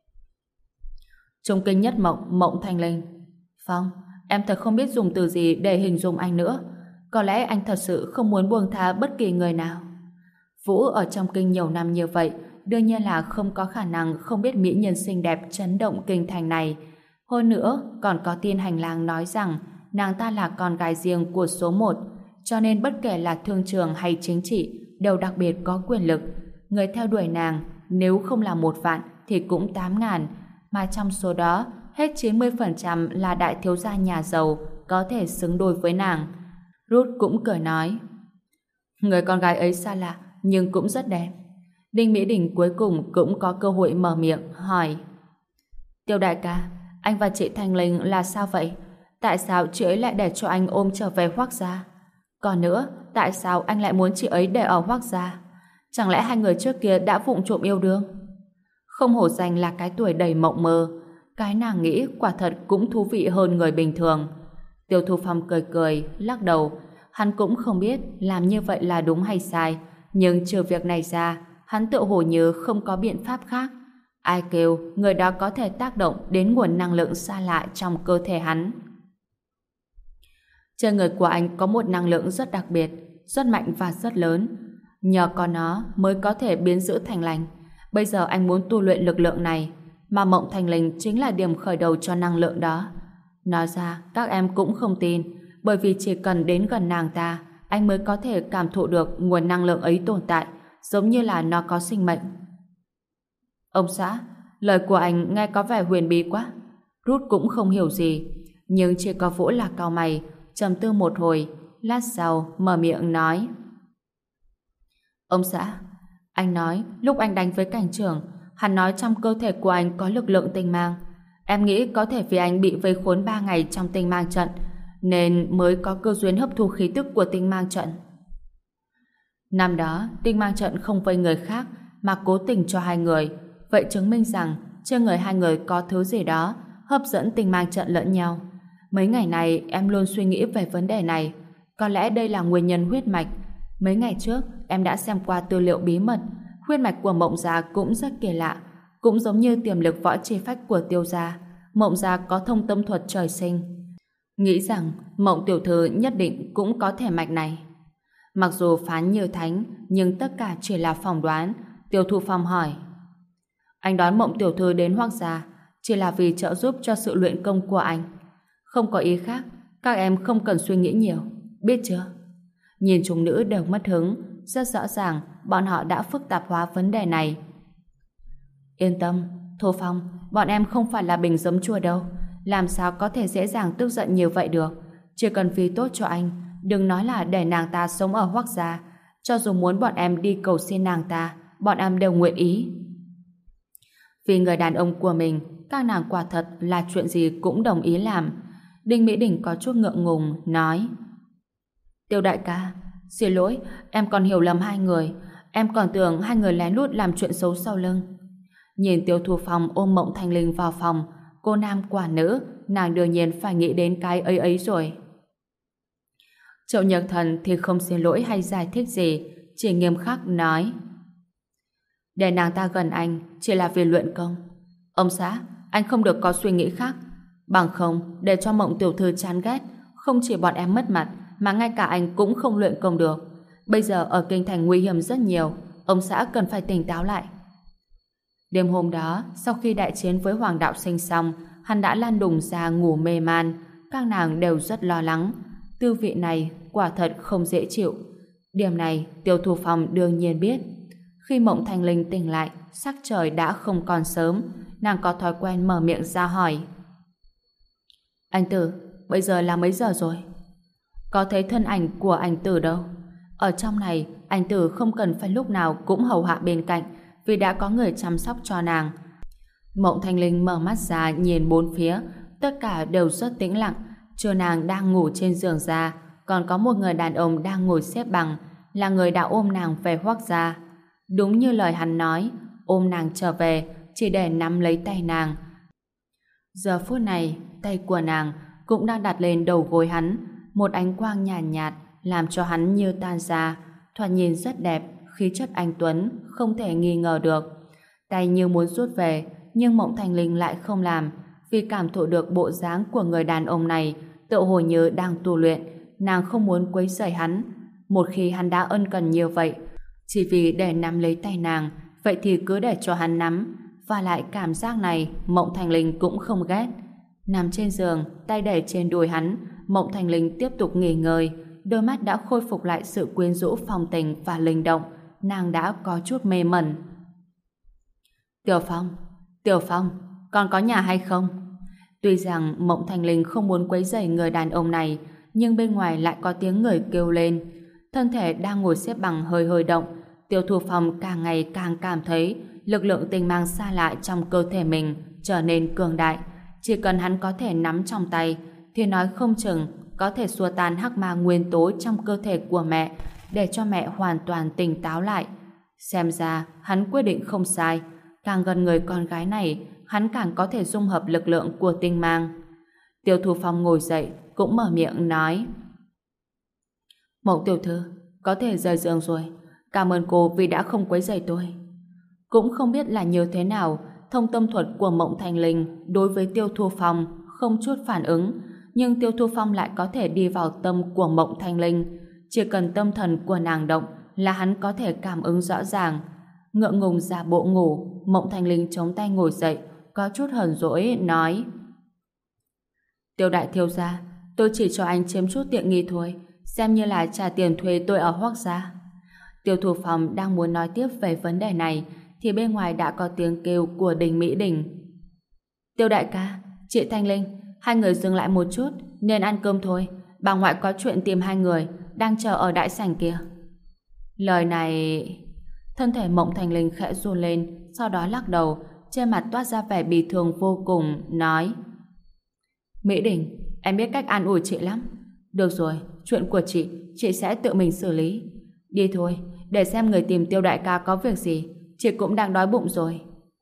Trung kinh nhất mộng, Mộng Thanh Linh. Phong, em thật không biết dùng từ gì để hình dung anh nữa. Có lẽ anh thật sự không muốn buông tha bất kỳ người nào. Vũ ở trong kinh nhiều năm như vậy, đương nhiên là không có khả năng không biết mỹ nhân xinh đẹp chấn động kinh thành này. Hơn nữa, còn có tin hành lang nói rằng nàng ta là con gái riêng của số 1, cho nên bất kể là thương trường hay chính trị đều đặc biệt có quyền lực. Người theo đuổi nàng nếu không là 1 vạn thì cũng 8.000, mà trong số đó hết 90% là đại thiếu gia nhà giàu có thể xứng đôi với nàng. Ruth cũng cười nói: Người con gái ấy xa lạ nhưng cũng rất đẹp. Đinh Mỹ Đình cuối cùng cũng có cơ hội mở miệng hỏi: Tiêu đại ca, anh và chị Thanh Linh là sao vậy? Tại sao chị ấy lại để cho anh ôm trở về Hoác gia? Còn nữa, tại sao anh lại muốn chị ấy để ở Hoác gia? Chẳng lẽ hai người trước kia đã vụng trộm yêu đương? Không hổ danh là cái tuổi đầy mộng mơ, cái nàng nghĩ quả thật cũng thú vị hơn người bình thường. Tiêu Thủ Phong cười cười, lắc đầu. Hắn cũng không biết làm như vậy là đúng hay sai, Nhưng trừ việc này ra, hắn tự hồ như không có biện pháp khác. Ai kêu người đó có thể tác động đến nguồn năng lượng xa lạ trong cơ thể hắn. Trên người của anh có một năng lượng rất đặc biệt, rất mạnh và rất lớn. Nhờ có nó mới có thể biến dữ thành lành. Bây giờ anh muốn tu luyện lực lượng này, mà Mộng Thành Linh chính là điểm khởi đầu cho năng lượng đó. Nói ra, các em cũng không tin, bởi vì chỉ cần đến gần nàng ta, anh mới có thể cảm thụ được nguồn năng lượng ấy tồn tại, giống như là nó có sinh mệnh. Ông xã, lời của anh nghe có vẻ huyền bí quá. Rút cũng không hiểu gì, nhưng chỉ có Vũ là cau mày, trầm tư một hồi, lát sau mở miệng nói. Ông xã, anh nói lúc anh đánh với cảnh trưởng, hắn nói trong cơ thể của anh có lực lượng tinh mang. Em nghĩ có thể vì anh bị vây khốn 3 ngày trong tinh mang trận, nên mới có cơ duyên hấp thu khí tức của tinh mang trận. Năm đó, tinh mang trận không vây người khác, mà cố tình cho hai người. Vậy chứng minh rằng trên người hai người có thứ gì đó hấp dẫn tinh mang trận lẫn nhau. Mấy ngày này em luôn suy nghĩ về vấn đề này. Có lẽ đây là nguyên nhân huyết mạch. Mấy ngày trước em đã xem qua tư liệu bí mật. Huyết mạch của Mộng Gia cũng rất kỳ lạ. Cũng giống như tiềm lực võ chi phách của Tiêu Gia, Mộng Gia có thông tâm thuật trời sinh. Nghĩ rằng Mộng tiểu thư nhất định cũng có thể mạch này. Mặc dù phán như thánh, nhưng tất cả chỉ là phỏng đoán. Tiêu Thu Phong hỏi: Anh đoán Mộng tiểu thư đến Hoắc Gia chỉ là vì trợ giúp cho sự luyện công của anh, không có ý khác. Các em không cần suy nghĩ nhiều, biết chưa? Nhìn chúng nữ đều mất hứng, rất rõ ràng bọn họ đã phức tạp hóa vấn đề này. Yên tâm, Thu Phong, bọn em không phải là bình giấm chua đâu, làm sao có thể dễ dàng tức giận như vậy được. Chỉ cần vì tốt cho anh, đừng nói là để nàng ta sống ở Hoắc Gia, cho dù muốn bọn em đi cầu xin nàng ta, bọn em đều nguyện ý. Vì người đàn ông của mình, các nàng quả thật là chuyện gì cũng đồng ý làm. Đinh Mỹ Đình có chút ngượng ngùng, nói: Tiêu đại ca, xin lỗi, em còn hiểu lầm hai người. Em còn tưởng hai người lén lút làm chuyện xấu sau lưng. Nhìn Tiêu Thu Phong ôm Mộng Thanh Linh vào phòng, cô nam quả nữ, nàng đương nhiên phải nghĩ đến cái ấy ấy rồi. Triệu Nhược Thần thì không xin lỗi hay giải thích gì, chỉ nghiêm khắc nói: Để nàng ta gần anh chỉ là vì luyện công. Ông xã, anh không được có suy nghĩ khác. Bằng không, để cho Mộng tiểu thư chán ghét, không chỉ bọn em mất mặt, mà ngay cả anh cũng không luyện công được. Bây giờ ở kinh thành nguy hiểm rất nhiều, ông xã cần phải tỉnh táo lại. Đêm hôm đó, sau khi đại chiến với Hoàng Đạo Sinh xong, hắn đã lăn đùng ra ngủ mê man. Các nàng đều rất lo lắng. Tư vị này quả thật không dễ chịu. Điểm này Tiêu Thu Phong đương nhiên biết. Khi Mộng Thanh Linh tỉnh lại, sắc trời đã không còn sớm. Nàng có thói quen mở miệng ra hỏi: Anh Tử, bây giờ là mấy giờ rồi? Có thấy thân ảnh của anh Tử đâu? Ở trong này, anh Tử không cần phải lúc nào cũng hầu hạ bên cạnh, vì đã có người chăm sóc cho nàng. Mộng Thanh Linh mở mắt ra nhìn bốn phía, tất cả đều rất tĩnh lặng. Trừ nàng đang ngủ trên giường ra, còn có một người đàn ông đang ngồi xếp bằng, là người đã ôm nàng về Hoắc Gia. Đúng như lời hắn nói, ôm nàng trở về chỉ để nắm lấy tay nàng. Giờ phút này, tay của nàng cũng đang đặt lên đầu gối hắn, một ánh quang nhàn nhạt, làm cho hắn như tan ra, thoạt nhìn rất đẹp, khí chất anh tuấn không thể nghi ngờ được. Tay như muốn rút về, nhưng Mộng Thanh Linh lại không làm, vì cảm thụ được bộ dáng của người đàn ông này tự hồ như đang tu luyện. Nàng không muốn quấy rầy hắn. Một khi hắn đã ân cần như vậy, chỉ vì để nắm lấy tay nàng, vậy thì cứ để cho hắn nắm. Và lại cảm giác này Mộng Thanh Linh cũng không ghét. Nằm trên giường, tay đẩy trên đùi hắn, Mộng Thanh Linh tiếp tục nghỉ ngơi. Đôi mắt đã khôi phục lại sự quyến rũ phong tình và linh động. Nàng đã có chút mê mẩn. Tiểu Phong, con có nhà hay không? Tuy rằng Mộng Thanh Linh không muốn quấy rầy người đàn ông này, nhưng bên ngoài lại có tiếng người kêu lên. Thân thể đang ngồi xếp bằng hơi hơi động. Tiêu Thu Phong càng ngày càng cảm thấy lực lượng tinh mang xa lạ trong cơ thể mình trở nên cường đại. Chỉ cần hắn có thể nắm trong tay, thì nói không chừng có thể xua tan hắc ma nguyên tố trong cơ thể của mẹ, để cho mẹ hoàn toàn tỉnh táo lại. Xem ra hắn quyết định không sai. Càng gần người con gái này, hắn càng có thể dung hợp lực lượng của tinh mang. Tiêu Thu Phong ngồi dậy, cũng mở miệng nói: Mộng tiểu thư, có thể rời giường rồi. Cảm ơn cô vì đã không quấy rầy tôi. Cũng không biết là như thế nào, thông tâm thuật của Mộng Thanh Linh đối với Tiêu Thu Phong không chút phản ứng, nhưng Tiêu Thu Phong lại có thể đi vào tâm của Mộng Thanh Linh. Chỉ cần tâm thần của nàng động là hắn có thể cảm ứng rõ ràng. Ngượng ngùng giả bộ ngủ, Mộng Thanh Linh chống tay ngồi dậy, có chút hờn dỗi nói: Tiêu đại thiếu gia, tôi chỉ cho anh chiếm chút tiện nghi thôi, xem như là trả tiền thuê tôi ở Hoắc gia. Tiêu Thu Phong đang muốn nói tiếp về vấn đề này thì bên ngoài đã có tiếng kêu của Đình Mỹ Đình. Tiêu đại ca, chị Thanh Linh, hai người dừng lại một chút, nên ăn cơm thôi. Bà ngoại có chuyện tìm hai người, đang chờ ở đại sảnh kia. Lời này... Thân thể Mộng Thanh Linh khẽ run lên, sau đó lắc đầu, trên mặt toát ra vẻ bi thương vô cùng, nói: Mỹ Đình, em biết cách an ủi chị lắm. Được rồi, chuyện của chị sẽ tự mình xử lý. Đi thôi, để xem người tìm Tiêu đại ca có việc gì. Chị cũng đang đói bụng rồi.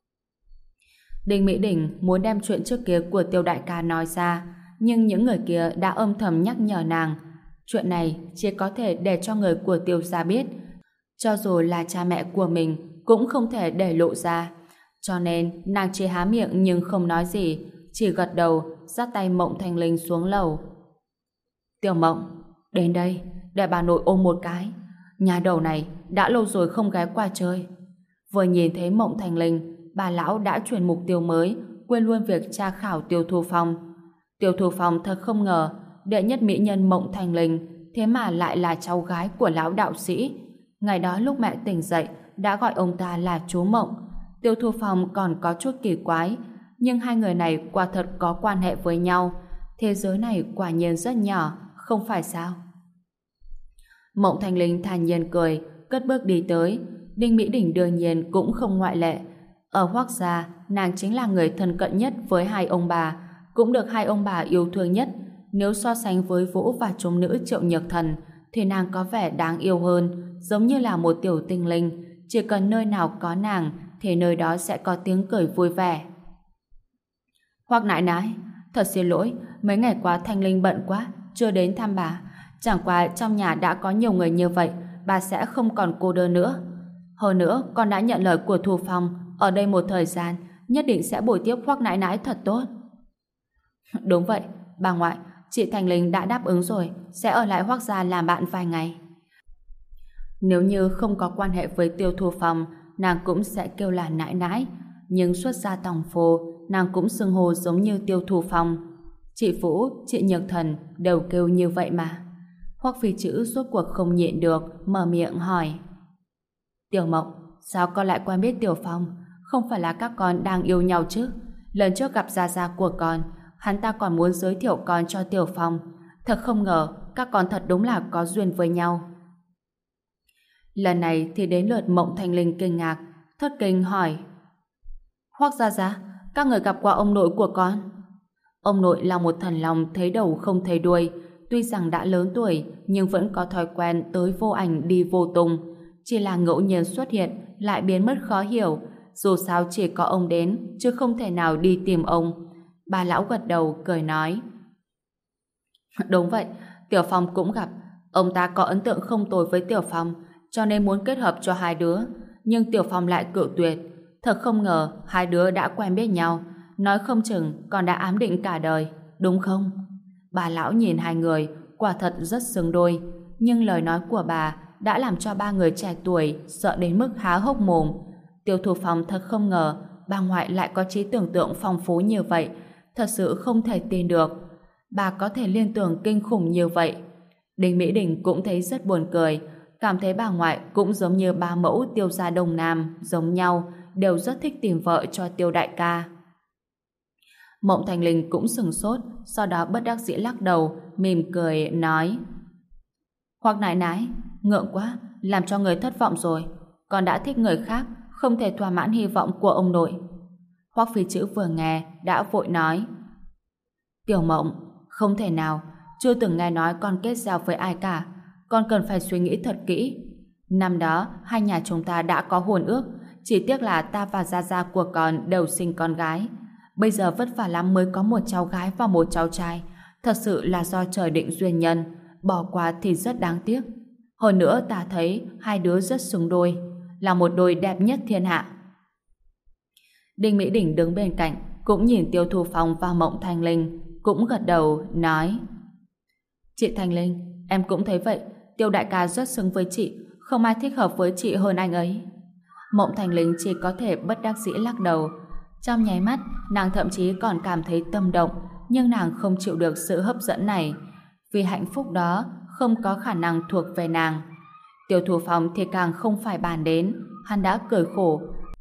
Đinh Mỹ Đình muốn đem chuyện trước kia của Tiêu đại ca nói ra, nhưng những người kia đã âm thầm nhắc nhở nàng. Chuyện này chỉ có thể để cho người của Tiêu gia biết. Cho dù là cha mẹ của mình cũng không thể để lộ ra. Cho nên nàng chỉ há miệng nhưng không nói gì, chỉ gật đầu, dắt tay Mộng Thanh Linh xuống lầu. Tiểu Mộng, đến đây, để bà nội ôm một cái. Nhà đầu này đã lâu rồi không ghé qua chơi. Vừa nhìn thấy Mộng Thanh Linh, bà lão đã chuyển mục tiêu mới, quên luôn việc tra khảo Tiêu Thu Phong. Tiêu Thu Phong thật không ngờ, đệ nhất mỹ nhân Mộng Thanh Linh thế mà lại là cháu gái của lão đạo sĩ. Ngày đó lúc mẹ tỉnh dậy đã gọi ông ta là chú Mộng. Tiêu Thu Phong còn có chút kỳ quái, nhưng hai người này quả thật có quan hệ với nhau. Thế giới này quả nhiên rất nhỏ, không phải sao? Mộng Thanh Linh thản nhiên cười, cất bước đi tới. Đinh Mỹ Đình đương nhiên cũng không ngoại lệ. Ở Hoắc gia, nàng chính là người thân cận nhất với hai ông bà, cũng được hai ông bà yêu thương nhất. Nếu so sánh với Vũ và chúng nữ Triệu Nhược Thần, thì nàng có vẻ đáng yêu hơn, giống như là một tiểu tinh linh. Chỉ cần nơi nào có nàng, thì nơi đó sẽ có tiếng cười vui vẻ. Hoắc nãi nãi, thật xin lỗi, mấy ngày qua Thanh Linh bận quá, chưa đến thăm bà. Chẳng qua trong nhà đã có nhiều người như vậy, bà sẽ không còn cô đơn nữa. Hơn nữa, con đã nhận lời của Thu Phong, ở đây một thời gian, nhất định sẽ bồi tiếp Hoắc nãi nãi thật tốt. Đúng vậy, bà ngoại, chị Thanh Linh đã đáp ứng rồi, sẽ ở lại Hoắc gia làm bạn vài ngày. Nếu như không có quan hệ với Tiêu Thu Phong, nàng cũng sẽ kêu là nãi nãi, nhưng xuất gia tòng phô, nàng cũng xưng hô giống như Tiêu Thu Phong. Chị Vũ, chị Nhược Thần đều kêu như vậy mà. Hoắc Phi Chữ rốt cuộc không nhịn được, mở miệng hỏi: Tiểu Mộng, sao con lại quen biết Tiểu Phong? Không phải là các con đang yêu nhau chứ? Lần trước gặp gia gia của con, hắn ta còn muốn giới thiệu con cho Tiểu Phong. Thật không ngờ, các con thật đúng là có duyên với nhau. Lần này thì đến lượt Mộng Thanh Linh kinh ngạc, thất kinh hỏi: Hoắc gia gia, các người gặp qua ông nội của con? Ông nội là một thần lòng thấy đầu không thấy đuôi, tuy rằng đã lớn tuổi nhưng vẫn có thói quen tới vô ảnh đi vô tung, chỉ là ngẫu nhiên xuất hiện lại biến mất khó hiểu. Dù sao chỉ có ông đến chứ không thể nào đi tìm ông. Bà lão gật đầu cười nói: Đúng vậy, Tiểu Phong cũng gặp. Ông ta có ấn tượng không tồi với Tiểu Phong, cho nên muốn kết hợp cho hai đứa, nhưng Tiểu Phong lại cự tuyệt. Thật không ngờ hai đứa đã quen biết nhau, nói không chừng còn đã ám định cả đời, đúng không? Bà lão nhìn hai người, quả thật rất xứng đôi, nhưng lời nói của bà đã làm cho ba người trẻ tuổi sợ đến mức há hốc mồm. Tiêu Thu Phong thật không ngờ bà ngoại lại có trí tưởng tượng phong phú như vậy, thật sự không thể tin được. Bà có thể liên tưởng kinh khủng như vậy. Đinh Mỹ Đình cũng thấy rất buồn cười, cảm thấy bà ngoại cũng giống như ba mẫu Tiêu gia Đông Nam giống nhau, đều rất thích tìm vợ cho Tiêu đại ca. Mộng Thanh Linh cũng sừng sốt, sau đó bất đắc dĩ lắc đầu, mỉm cười nói: Hoắc nãi nãi, ngượng quá, làm cho người thất vọng rồi. Con đã thích người khác, không thể thỏa mãn hy vọng của ông nội. Hoắc Phi Chữ vừa nghe đã vội nói: Tiểu Mộng, không thể nào, chưa từng nghe nói con kết giao với ai cả. Con cần phải suy nghĩ thật kỹ. Năm đó hai nhà chúng ta đã có hôn ước, chỉ tiếc là ta và gia gia của con đều sinh con gái. Bây giờ vất vả lắm mới có một cháu gái và một cháu trai, thật sự là do trời định duyên nhân, bỏ qua thì rất đáng tiếc. Hơn nữa ta thấy hai đứa rất xứng đôi, là một đôi đẹp nhất thiên hạ. Đinh Mỹ Đỉnh đứng bên cạnh, cũng nhìn Tiêu Thu Phong và Mộng Thanh Linh, cũng gật đầu, nói: Chị Thanh Linh, em cũng thấy vậy, Tiêu đại ca rất xứng với chị, không ai thích hợp với chị hơn anh ấy. Mộng Thanh Linh chỉ có thể bất đắc dĩ lắc đầu. Trong nháy mắt, nàng thậm chí còn cảm thấy tâm động, nhưng nàng không chịu được sự hấp dẫn này, vì hạnh phúc đó không có khả năng thuộc về nàng. Tiêu Thu Phong thì càng không phải bàn đến, hắn đã cười khổ.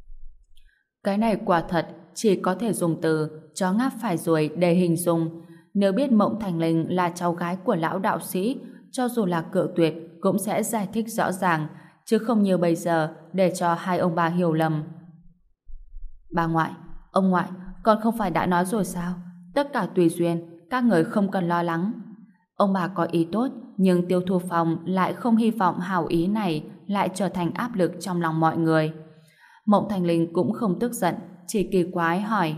Cái này quả thật chỉ có thể dùng từ chó ngáp phải ruồi để hình dung. Nếu biết Mộng Thanh Linh là cháu gái của lão đạo sĩ, cho dù là cự tuyệt cũng sẽ giải thích rõ ràng, chứ không như bây giờ để cho hai ông bà hiểu lầm. Bà ngoại, ông ngoại, con không phải đã nói rồi sao? Tất cả tùy duyên, các người không cần lo lắng. Ông bà có ý tốt, nhưng Tiêu Thu Phong lại không hy vọng hảo ý này lại trở thành áp lực trong lòng mọi người. Mộng Thanh Linh cũng không tức giận, chỉ kỳ quái hỏi: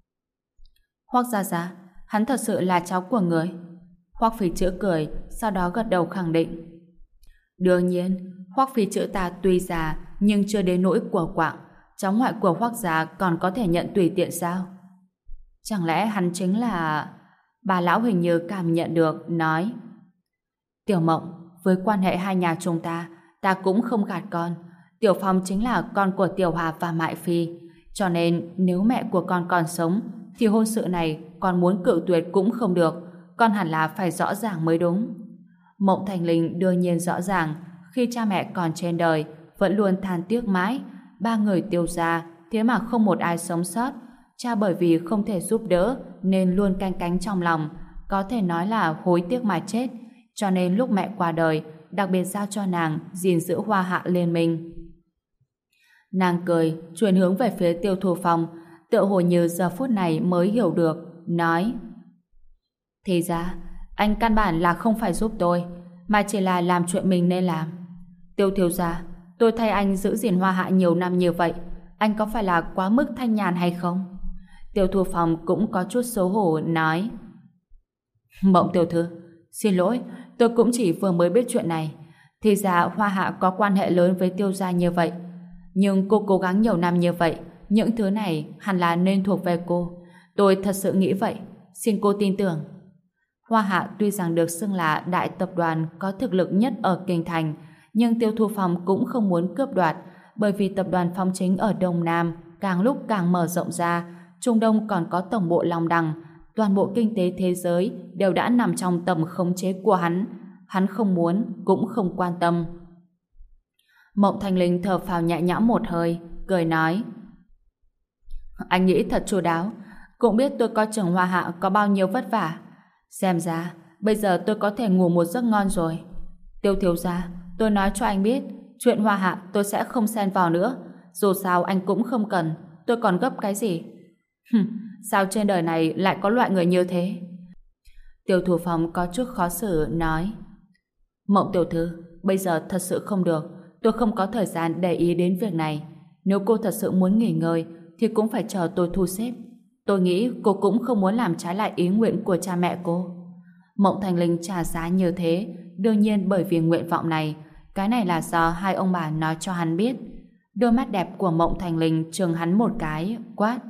Hoắc gia gia, hắn thật sự là cháu của người? Hoắc Phi Chữ cười, sau đó gật đầu khẳng định: Đương nhiên, Hoắc Phi Chữ ta tuy già nhưng chưa đến nỗi của quạng, cháu ngoại của Hoắc gia còn có thể nhận tùy tiện sao? Chẳng lẽ hắn chính là... Bà lão hình như cảm nhận được, nói: Tiểu Mộng, với quan hệ hai nhà chúng ta cũng không gạt con. Tiểu Phong chính là con của Tiểu Hà và Mại Phi, cho nên nếu mẹ của con còn sống thì hôn sự này con muốn cự tuyệt cũng không được, con hẳn là phải rõ ràng mới đúng. Mộng Thanh Linh đương nhiên rõ ràng, khi cha mẹ còn trên đời vẫn luôn than tiếc mãi, ba người Tiêu gia thế mà không một ai sống sót. Cha bởi vì không thể giúp đỡ nên luôn canh cánh trong lòng, có thể nói là hối tiếc mà chết, cho nên lúc mẹ qua đời đặc biệt giao cho nàng gìn giữ Hoa Hạ liên minh. Nàng cười, chuyển hướng về phía Tiêu Thu Phong, tựa hồ như giờ phút này mới hiểu được, nói: Thì ra, anh căn bản là không phải giúp tôi, mà chỉ là làm chuyện mình nên làm. Tiêu thiếu gia, tôi thay anh giữ gìn Hoa Hạ nhiều năm như vậy, anh có phải là quá mức thanh nhàn hay không? Tiêu Thu Phong cũng có chút xấu hổ, nói: Mộng tiểu thư, xin lỗi, tôi cũng chỉ vừa mới biết chuyện này. Thì ra Hoa Hạ có quan hệ lớn với Tiêu gia như vậy, nhưng cô cố gắng nhiều năm như vậy, những thứ này hẳn là nên thuộc về cô. Tôi thật sự nghĩ vậy, xin cô tin tưởng. Hoa Hạ tuy rằng được xưng là đại tập đoàn có thực lực nhất ở kinh thành, nhưng Tiêu Thu Phong cũng không muốn cướp đoạt, bởi vì tập đoàn Phong Chính ở Đông Nam càng lúc càng mở rộng ra, Trung Đông còn có tổng bộ Long Đằng, toàn bộ kinh tế thế giới đều đã nằm trong tầm khống chế của hắn. Hắn không muốn, cũng không quan tâm. Mộng Thanh Linh thở phào nhẹ nhõm một hơi, cười nói: Anh nghĩ thật chu đáo, cũng biết tôi coi chừng Hoa Hạ có bao nhiêu vất vả. Xem ra, bây giờ tôi có thể ngủ một giấc ngon rồi. Tiêu thiếu gia, tôi nói cho anh biết, chuyện Hoa Hạ tôi sẽ không xen vào nữa. Dù sao anh cũng không cần, tôi còn gấp cái gì? Sao trên đời này lại có loại người như thế? Tiêu Thủ Phong có chút khó xử, nói: Mộng tiểu thư, bây giờ thật sự không được, tôi không có thời gian để ý đến việc này. Nếu cô thật sự muốn nghỉ ngơi thì cũng phải chờ tôi thu xếp. Tôi nghĩ cô cũng không muốn làm trái lại ý nguyện của cha mẹ cô. Mộng Thành Linh trả giá như thế, đương nhiên bởi vì nguyện vọng này. Cái này là do hai ông bà nói cho hắn biết. Đôi mắt đẹp của Mộng Thành Linh trừng hắn một cái, quát: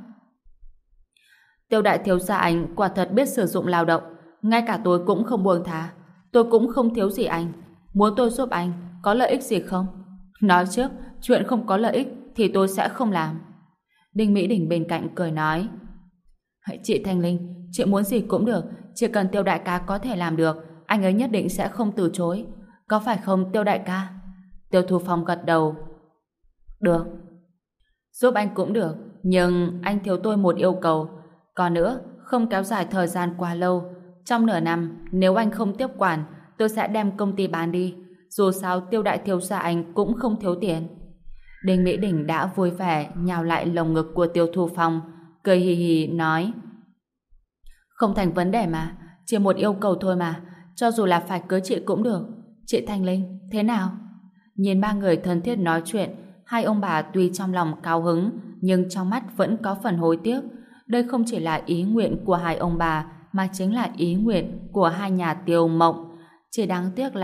Tiêu đại thiếu gia anh quả thật biết sử dụng lao động, ngay cả tôi cũng không buông tha. Tôi cũng không thiếu gì anh. Muốn tôi giúp anh, có lợi ích gì không? Nói trước, chuyện không có lợi ích thì tôi sẽ không làm. Đinh Mỹ Đình bên cạnh cười nói: Chị Thanh Linh, chị muốn gì cũng được, chỉ cần Tiêu đại ca có thể làm được, anh ấy nhất định sẽ không từ chối. Có phải không Tiêu đại ca? Tiêu Thu Phong gật đầu. Được. Giúp anh cũng được, nhưng anh thiếu tôi một yêu cầu. Còn nữa, không kéo dài thời gian quá lâu. Trong nửa năm, nếu anh không tiếp quản, tôi sẽ đem công ty bán đi. Dù sao Tiêu đại thiếu gia anh cũng không thiếu tiền. Đinh Mỹ Đình đã vui vẻ nhào lại lồng ngực của Tiêu Thu Phong, cười hì hì nói: Không thành vấn đề mà, chỉ một yêu cầu thôi mà, cho dù là phải cưới chị cũng được. Chị Thanh Linh, thế nào? Nhìn ba người thân thiết nói chuyện, hai ông bà tuy trong lòng cao hứng, nhưng trong mắt vẫn có phần hối tiếc. Đây không chỉ là ý nguyện của hai ông bà, mà chính là ý nguyện của hai nhà Tiêu Mộng. Chỉ đáng tiếc là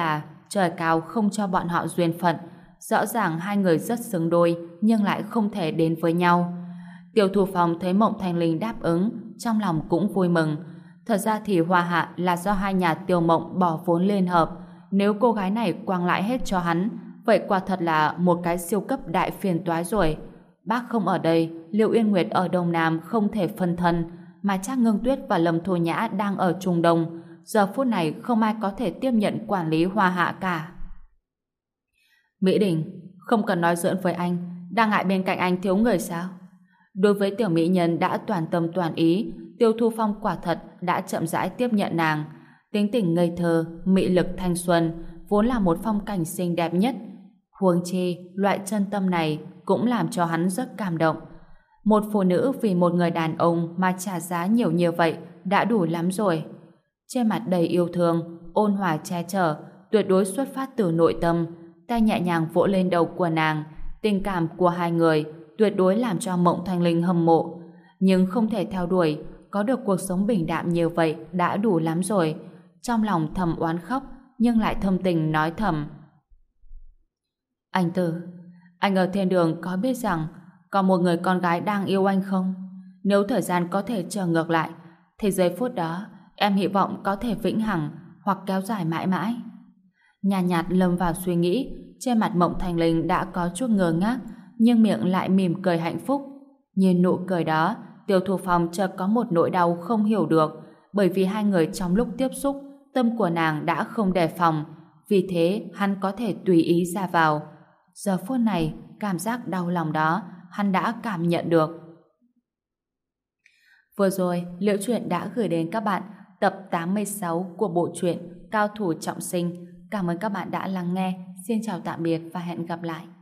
trời cao không cho bọn họ duyên phận. Rõ ràng hai người rất xứng đôi nhưng lại không thể đến với nhau. Tiêu Thu Phong thấy Mộng Thanh Linh đáp ứng, trong lòng cũng vui mừng. Thật ra thì Hoa Hạ là do hai nhà Tiêu Mộng bỏ vốn liên hợp. Nếu cô gái này quăng lại hết cho hắn, vậy quả thật là một cái siêu cấp đại phiền toái rồi. Bác không ở đây, Liệu Yên Nguyệt ở Đông Nam không thể phân thân, mà Trác Ngưng Tuyết và Lâm Thô Nhã đang ở Trung Đông. Giờ phút này không ai có thể tiếp nhận quản lý Hoa Hạ cả. Mỹ Đình, không cần nói giỡn với anh, đang ngại bên cạnh anh thiếu người sao? Đối với tiểu mỹ nhân đã toàn tâm toàn ý, Tiêu Thu Phong quả thật đã chậm rãi tiếp nhận nàng. Tính tình ngây thơ, mị lực thanh xuân, vốn là một phong cảnh xinh đẹp nhất. Huống chi, loại chân tâm này cũng làm cho hắn rất cảm động. Một phụ nữ vì một người đàn ông mà trả giá nhiều như vậy đã đủ lắm rồi. Trên mặt đầy yêu thương, ôn hòa che chở, tuyệt đối xuất phát từ nội tâm. Tay nhẹ nhàng vỗ lên đầu của nàng. Tình cảm của hai người tuyệt đối làm cho Mộng Thanh Linh hâm mộ. Nhưng không thể theo đuổi, có được cuộc sống bình đạm như vậy đã đủ lắm rồi. Trong lòng thầm oán khóc, nhưng lại thâm tình nói thầm. Anh Tư, anh ở thiên đường có biết rằng có một người con gái đang yêu anh không? Nếu thời gian có thể trở ngược lại, thì giây phút đó em hy vọng có thể vĩnh hằng hoặc kéo dài mãi mãi. Nhàn nhạt lâm vào suy nghĩ, trên mặt Mộng Thanh Linh đã có chút ngơ ngác, nhưng miệng lại mỉm cười hạnh phúc. Nhìn nụ cười đó, Tiêu Thu Phong chợt có một nỗi đau không hiểu được, bởi vì hai người trong lúc tiếp xúc, tâm của nàng đã không đề phòng, vì thế hắn có thể tùy ý ra vào. Giờ phút này, cảm giác đau lòng đó hắn đã cảm nhận được. Vừa rồi, Liễu Chuyện đã gửi đến các bạn tập 86 của bộ truyện Cao Thủ Trọng Sinh. Cảm ơn các bạn đã lắng nghe. Xin chào tạm biệt và hẹn gặp lại.